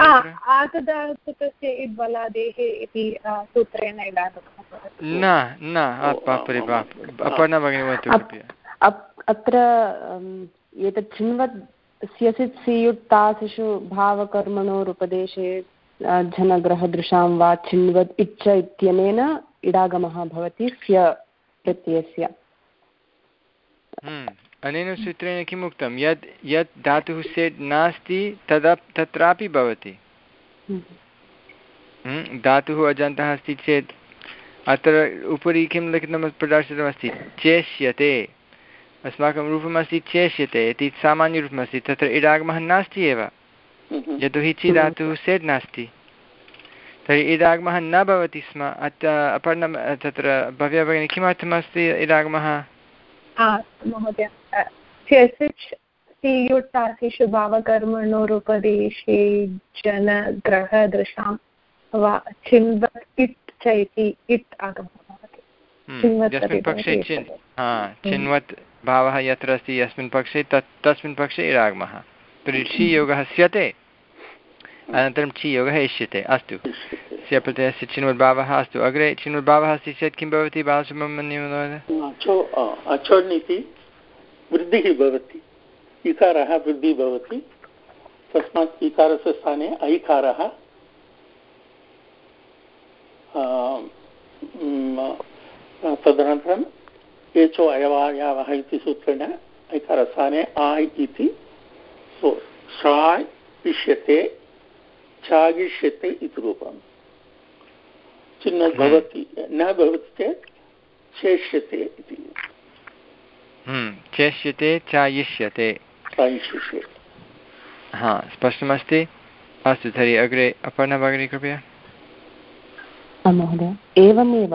न न बापरे बाप अपर्णा भगिनी वदतु अत्र एतत् चिन्वत् स्यसित् सियुट् तासिषु भावकर्मणोरुपदेशे झनग्रहदृशां वा चिन्वत् इच्छ इत्यनेन इडागमः भवति स्य प्रत्ययस्य अनेन सूत्रेण किम् उक्तं यत् यत् धातुः सेट् नास्ति तदा तत्रापि भवति धातुः अजन्तः अस्ति चेत् अत्र उपरि किं लिखितं प्रदर्शितमस्ति चेष्यते अस्माकं रूपमस्ति चेष्यते इति सामान्यरूपमस्ति तत्र इडागमः नास्ति एव यतोहि ची धातुः सेड् नास्ति तर्हि इडागमः न भवति स्म अत्र अपर्णं तत्र भव्या भगिनी किमर्थमस्ति इडागमः महोदय युक्तासिषु भावकर्मणोरुपदेशे जनग्रहदृशां वा चिन्वत् इट् च इति इट् आगमः भवति यस्मिन् पक्षे चिन् हा चिन्वत् भावः यत्र अस्ति यस्मिन् पक्षे तत् तस्मिन् पक्षे इडागमः तर्हि छि योगः स्यते अनन्तरं छि योगः इष्यते अस्तु स्य प्रत्ययस्य चिन्वद्भावः अस्तु अग्रे चिन्वद्भावः अस्ति चेत् किं भवति बालसुब्रह्मण्यं वृद्धिः भवति इकारः वृद्धिः भवति तस्मात् इकारस्य स्थाने ऐकारः तदनन्तरम् एचो अयवायावः इति सूत्रेण ऐकारस्थाने आय् इति सो शाय् इष्यते चागिष्यते इति रूपं चिह्न भवति न भवति चेत् चेष्यते इति चेष्यते चायिष्यते हा स्पष्टमस्ति अस्तु तर्हि अग्रे अपर्णा भगिनी कृपया महोदय एवमेव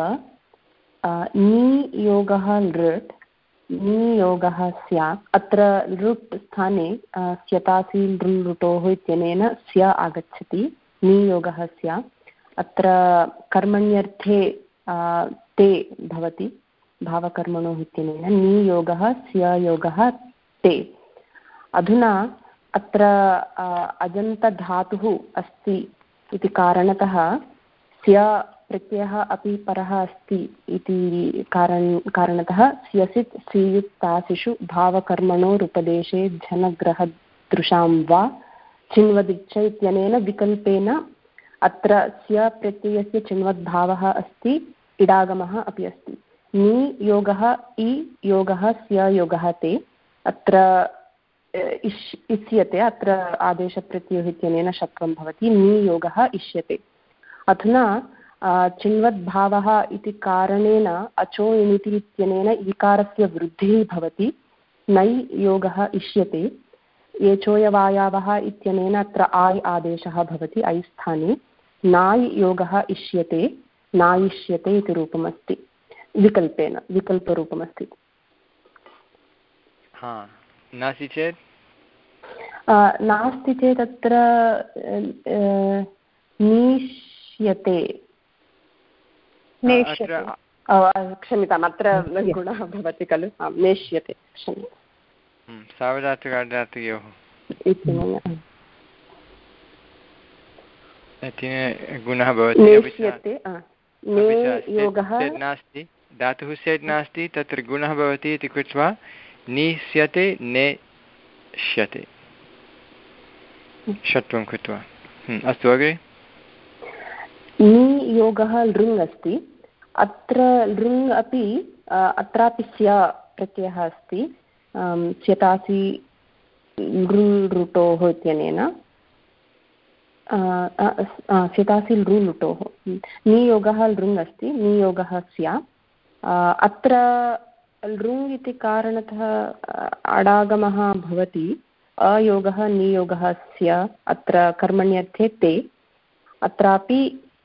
नियोगः लृट् नियोगः स्यात् अत्र लृट् स्थाने स्यतासि लृटोः इत्यनेन स्य आगच्छति नियोगः स्यात् अत्र कर्मण्यर्थे ते भवति भावकर्मणोः इत्यनेन नियोगः स्ययोगः ते अधुना अत्र अजन्तधातुः अस्ति इति कारणतः स्य प्रत्ययः अपि परः अस्ति इति कारण कारणतः स्यसित् स्युक्तासिषु भावकर्मणोरुपदेशे जनग्रहदृशां वा चिन्वदिच्छ इत्यनेन विकल्पेन अत्र स्य प्रत्ययस्य चिन्वद्भावः अस्ति इडागमः अपि अस्ति नि योगः इ योगः स्य योगः ते अत्र इष् इष्यते अत्र आदेशप्रत्ययोः इत्यनेन शत्वं भवति नि योगः इष्यते अधुना चिन्वद्भावः इति कारणेन अचो इणिति इत्यनेन इकारस्य वृद्धिः भवति नै योगः इष्यते एचोयवायावः इत्यनेन अत्र आय् आदेशः भवति ऐ स्थाने नाय् योगः इष्यते नायिष्यते इति रूपमस्ति विकल्पेन विकल्परूपमस्ति नास्ति चेत् नास्ति चेत् अत्र निष्यते क्षम्यताम् अत्र गुणः भवति खलु नेष्यते क्षम्यताम् सावधातुकार्धातुयोः गुणः भवति नास्ति धातुः सेट् नास्ति तत्र गुणः भवति इति कृत्वा निष्यते नेष्यते षट्वं कृत्वा अस्तु अग्रे नियोगः लृङ् अस्ति अत्र लृङ् अपि अत्रापि स्य प्रत्ययः अस्ति स्यतासि लृटोः इत्यनेन स्यतासि लृलुटोः नियोगः लृङ् अस्ति नियोगः स्यात् अत्र लृङ् इति कारणतः अडागमः भवति अयोगः नियोगः स्य अत्र कर्मण्यर्थे ते अत्रापि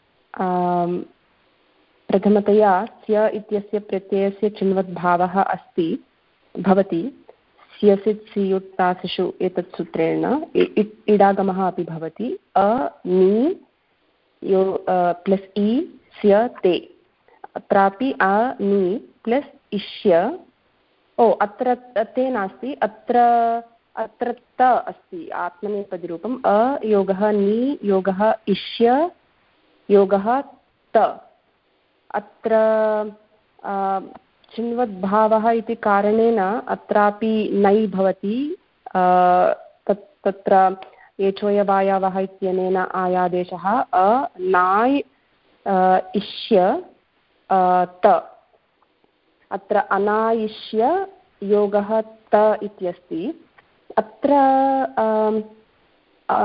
प्रथमतया स्य इत्यस्य प्रत्ययस्य चिन्वद्भावः अस्ति भवति स्यसित् सियुक्तासिषु एतत् सूत्रेण इडागमः अपि भवति अ नि यो प्लस् इ स्य ते अत्रापि अ नि प्लस् इष्य ओ अत्र ते नास्ति अत्र अत्र त अस्ति आत्मनेपदिरूपम् अ योगः नि योगः इष्य योगः त अत्र चिन्वद्भावः इति कारणेन अत्रापि नै भवति तत् तत्र एचोयवायावः इत्यनेन आयादेशः अ नाय् इष्य त अत्र अनायिष्य योगः त इत्यस्ति अत्र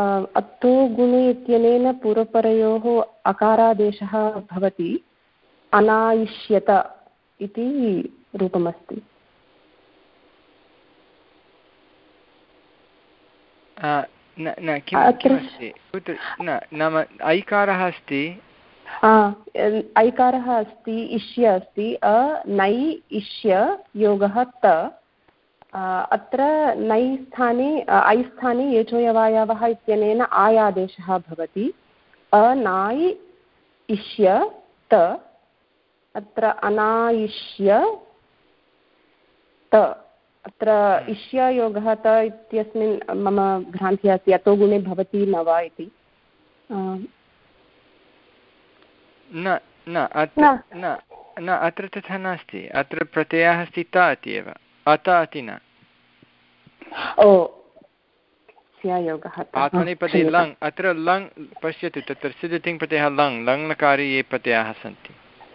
अत्तो गुणे इत्यनेन पूर्वपरयोः अकारादेशः भवति अनायिष्यत इति रूपमस्ति। न न किं किमस्ति न नाम ऐकारः अस्ति ऐकारः अस्ति इष्य अस्ति अ नै इष्य योगः त अत्र नै स्थाने ऐ स्थाने एचोयवायावः इत्यनेन आयादेशः भवति अनायि इष्य त अत्र अनायिष्य त अत्र इष्ययोगः त इत्यस्मिन् मम भ्रान्तिः अस्ति अतो गुणे भवति न वा इति न न अत्र न न अत्र तथा नास्ति अत्र प्रत्ययः अस्ति त इति एव अत इति न ओ स्यायोगः आत्मनेपदे लङ् अत्र लङ् पश्यतु तत्र सिद्धतिङ् प्रत्ययः लङ् लङ्लकारे ये प्रत्ययाः सन्ति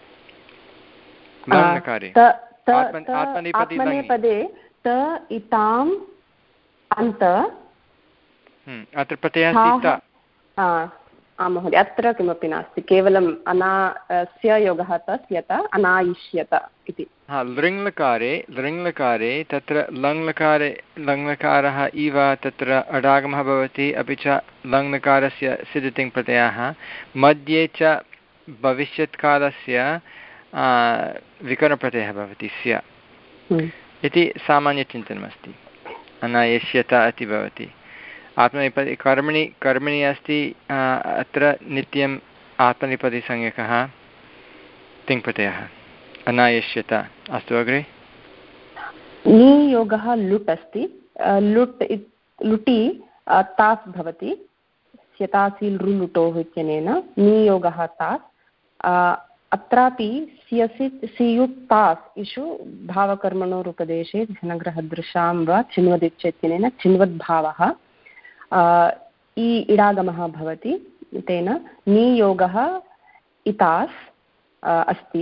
लङ्लकारे आत्मनेपदे त इताम् अन्त अत्र प्रत्ययः अस्ति त आं महोदय अत्र किमपि नास्ति केवलम् अना स्ययोगः तस्यत अनायिष्यत इति हा लृङ्लकारे लृङ्लकारे तत्र लङ्लकारे लङ्लकारः इव तत्र अडागमः भवति अपि च लङ्लकारस्य सिद्धतिङ् प्रत्ययः मध्ये च भविष्यत्कालस्य विकरणप्रत्ययः भवति स्य इति सामान्यचिन्तनमस्ति अनायिष्यत इति भवति आत्मनेपदे कर्मणि कर्मणि अस्ति अत्र नित्यम् आत्मनेपदीसंज्ञकः तिङ्प्रत्ययः अनायिष्यत अस्तु अग्रे नियोगः लुट् अस्ति लुट् लुटि तास् भवति स्यतासि लृलुटोः इत्यनेन नियोगः तास् अत्रापि सियसित् सियुक् तास् इषु भावकर्मणोरुपदेशे घनग्रहदृशां वा चिन्वदिच्च इत्यनेन चिन्वद्भावः इ इडागमः भवति तेन नियोगः इतास् अस्ति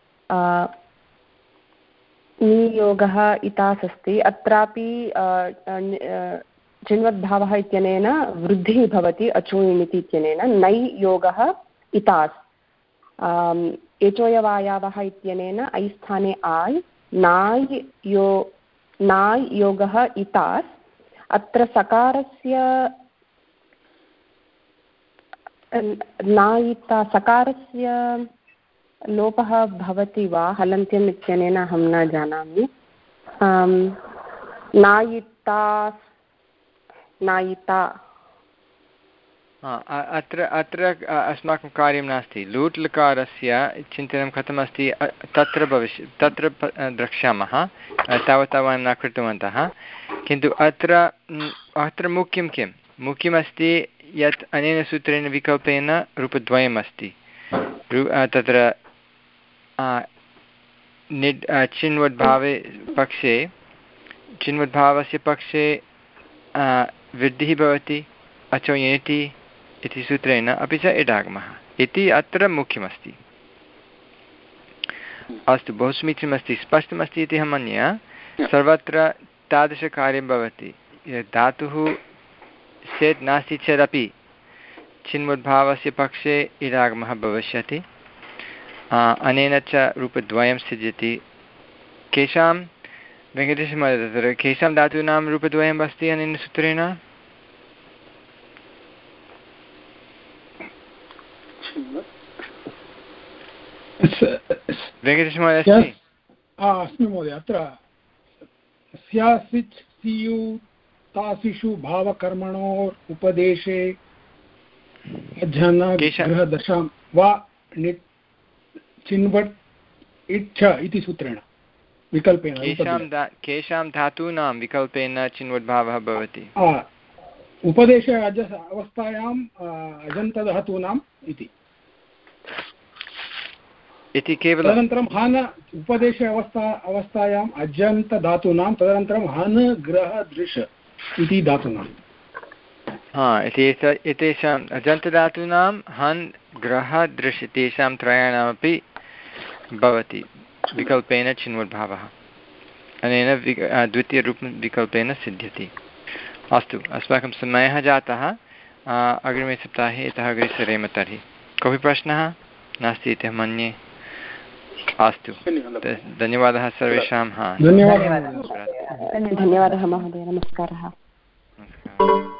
नियोगः इतास् अस्ति अत्रापि चिन्वद्भावः इत्यनेन वृद्धिः भवति अचोयिणिति इत्यनेन नै योगः इतास् एचोयवायावः इत्यनेन ऐ स्थाने आय् नाय् यो नाय् योगः इतास् अत्र सकारस्य नायिता सकारस्य लोपः भवति वा हलन्त्यम् इत्यनेन अहं न जानामि नायिता नायिता अत्र अत्र अस्माकं कार्यं नास्ति लूट् लकारस्य चिन्तनं कथमस्ति तत्र भविष्यति तत्र द्रक्ष्यामः तावता वयं न कृतवन्तः किन्तु अत्र अत्र मुख्यं किं मुख्यमस्ति यत् अनेन सूत्रेण विकल्पेन रूपद्वयम् अस्ति तत्र निड् चिन्वद्भावे पक्षे चिन्वद्भावस्य पक्षे वृद्धिः भवति अचोयेति इति सूत्रेण अपि च इडागमः इति अत्र मुख्यमस्ति अस्तु बहु समीचीनमस्ति स्पष्टमस्ति इति अहं मन्ये सर्वत्र तादृशकार्यं भवति धातुः चेत् नास्ति चेदपि चिन्वद्भावस्य पक्षे इडागमः भविष्यति अनेन च रूपद्वयं सिद्ध्यति केषां वेङ्कटेशमहोदय तत्र केषां धातूनां रूपद्वयम् अस्ति अनेन सूत्रेण वेङ्कटेशमहोदय अस्ति अस्मि महोदय अत्र स्यासिच् सियु तासिषु भावकर्मणोः उपदेशे गृहदशां वा निट् चिन्वट् इच्छ इति सूत्रेण विकल्पेन केषां धातूनां विकल्पेन चिन्वद्भावः भवति उपदेशे अज अवस्थायाम् अजन्तधातूनाम् इति इति केवलं तदनन्तरं हन उपदेशे अवस्था अवस्थायाम् अजन्तधातूनां तदनन्तरं हन ग्रह दृश इति धातूनां हा एतेषाम् अजन्तधातूनां हन् ग्रह दृश् तेषां त्रयाणामपि भवति विकल्पेन चिन्वद्भावः अनेन विक द्वितीयरूपं विकल्पेन सिद्ध्यति अस्तु अस्माकं समयः जातः अग्रिमे सप्ताहे इतः अग्रे सरेम तर्हि कोऽपि प्रश्नः नास्ति इति मन्ये अस्तु धन्यवादः सर्वेषां। हा धन्यवादः धन्यवादः महोदय, नमस्कारः।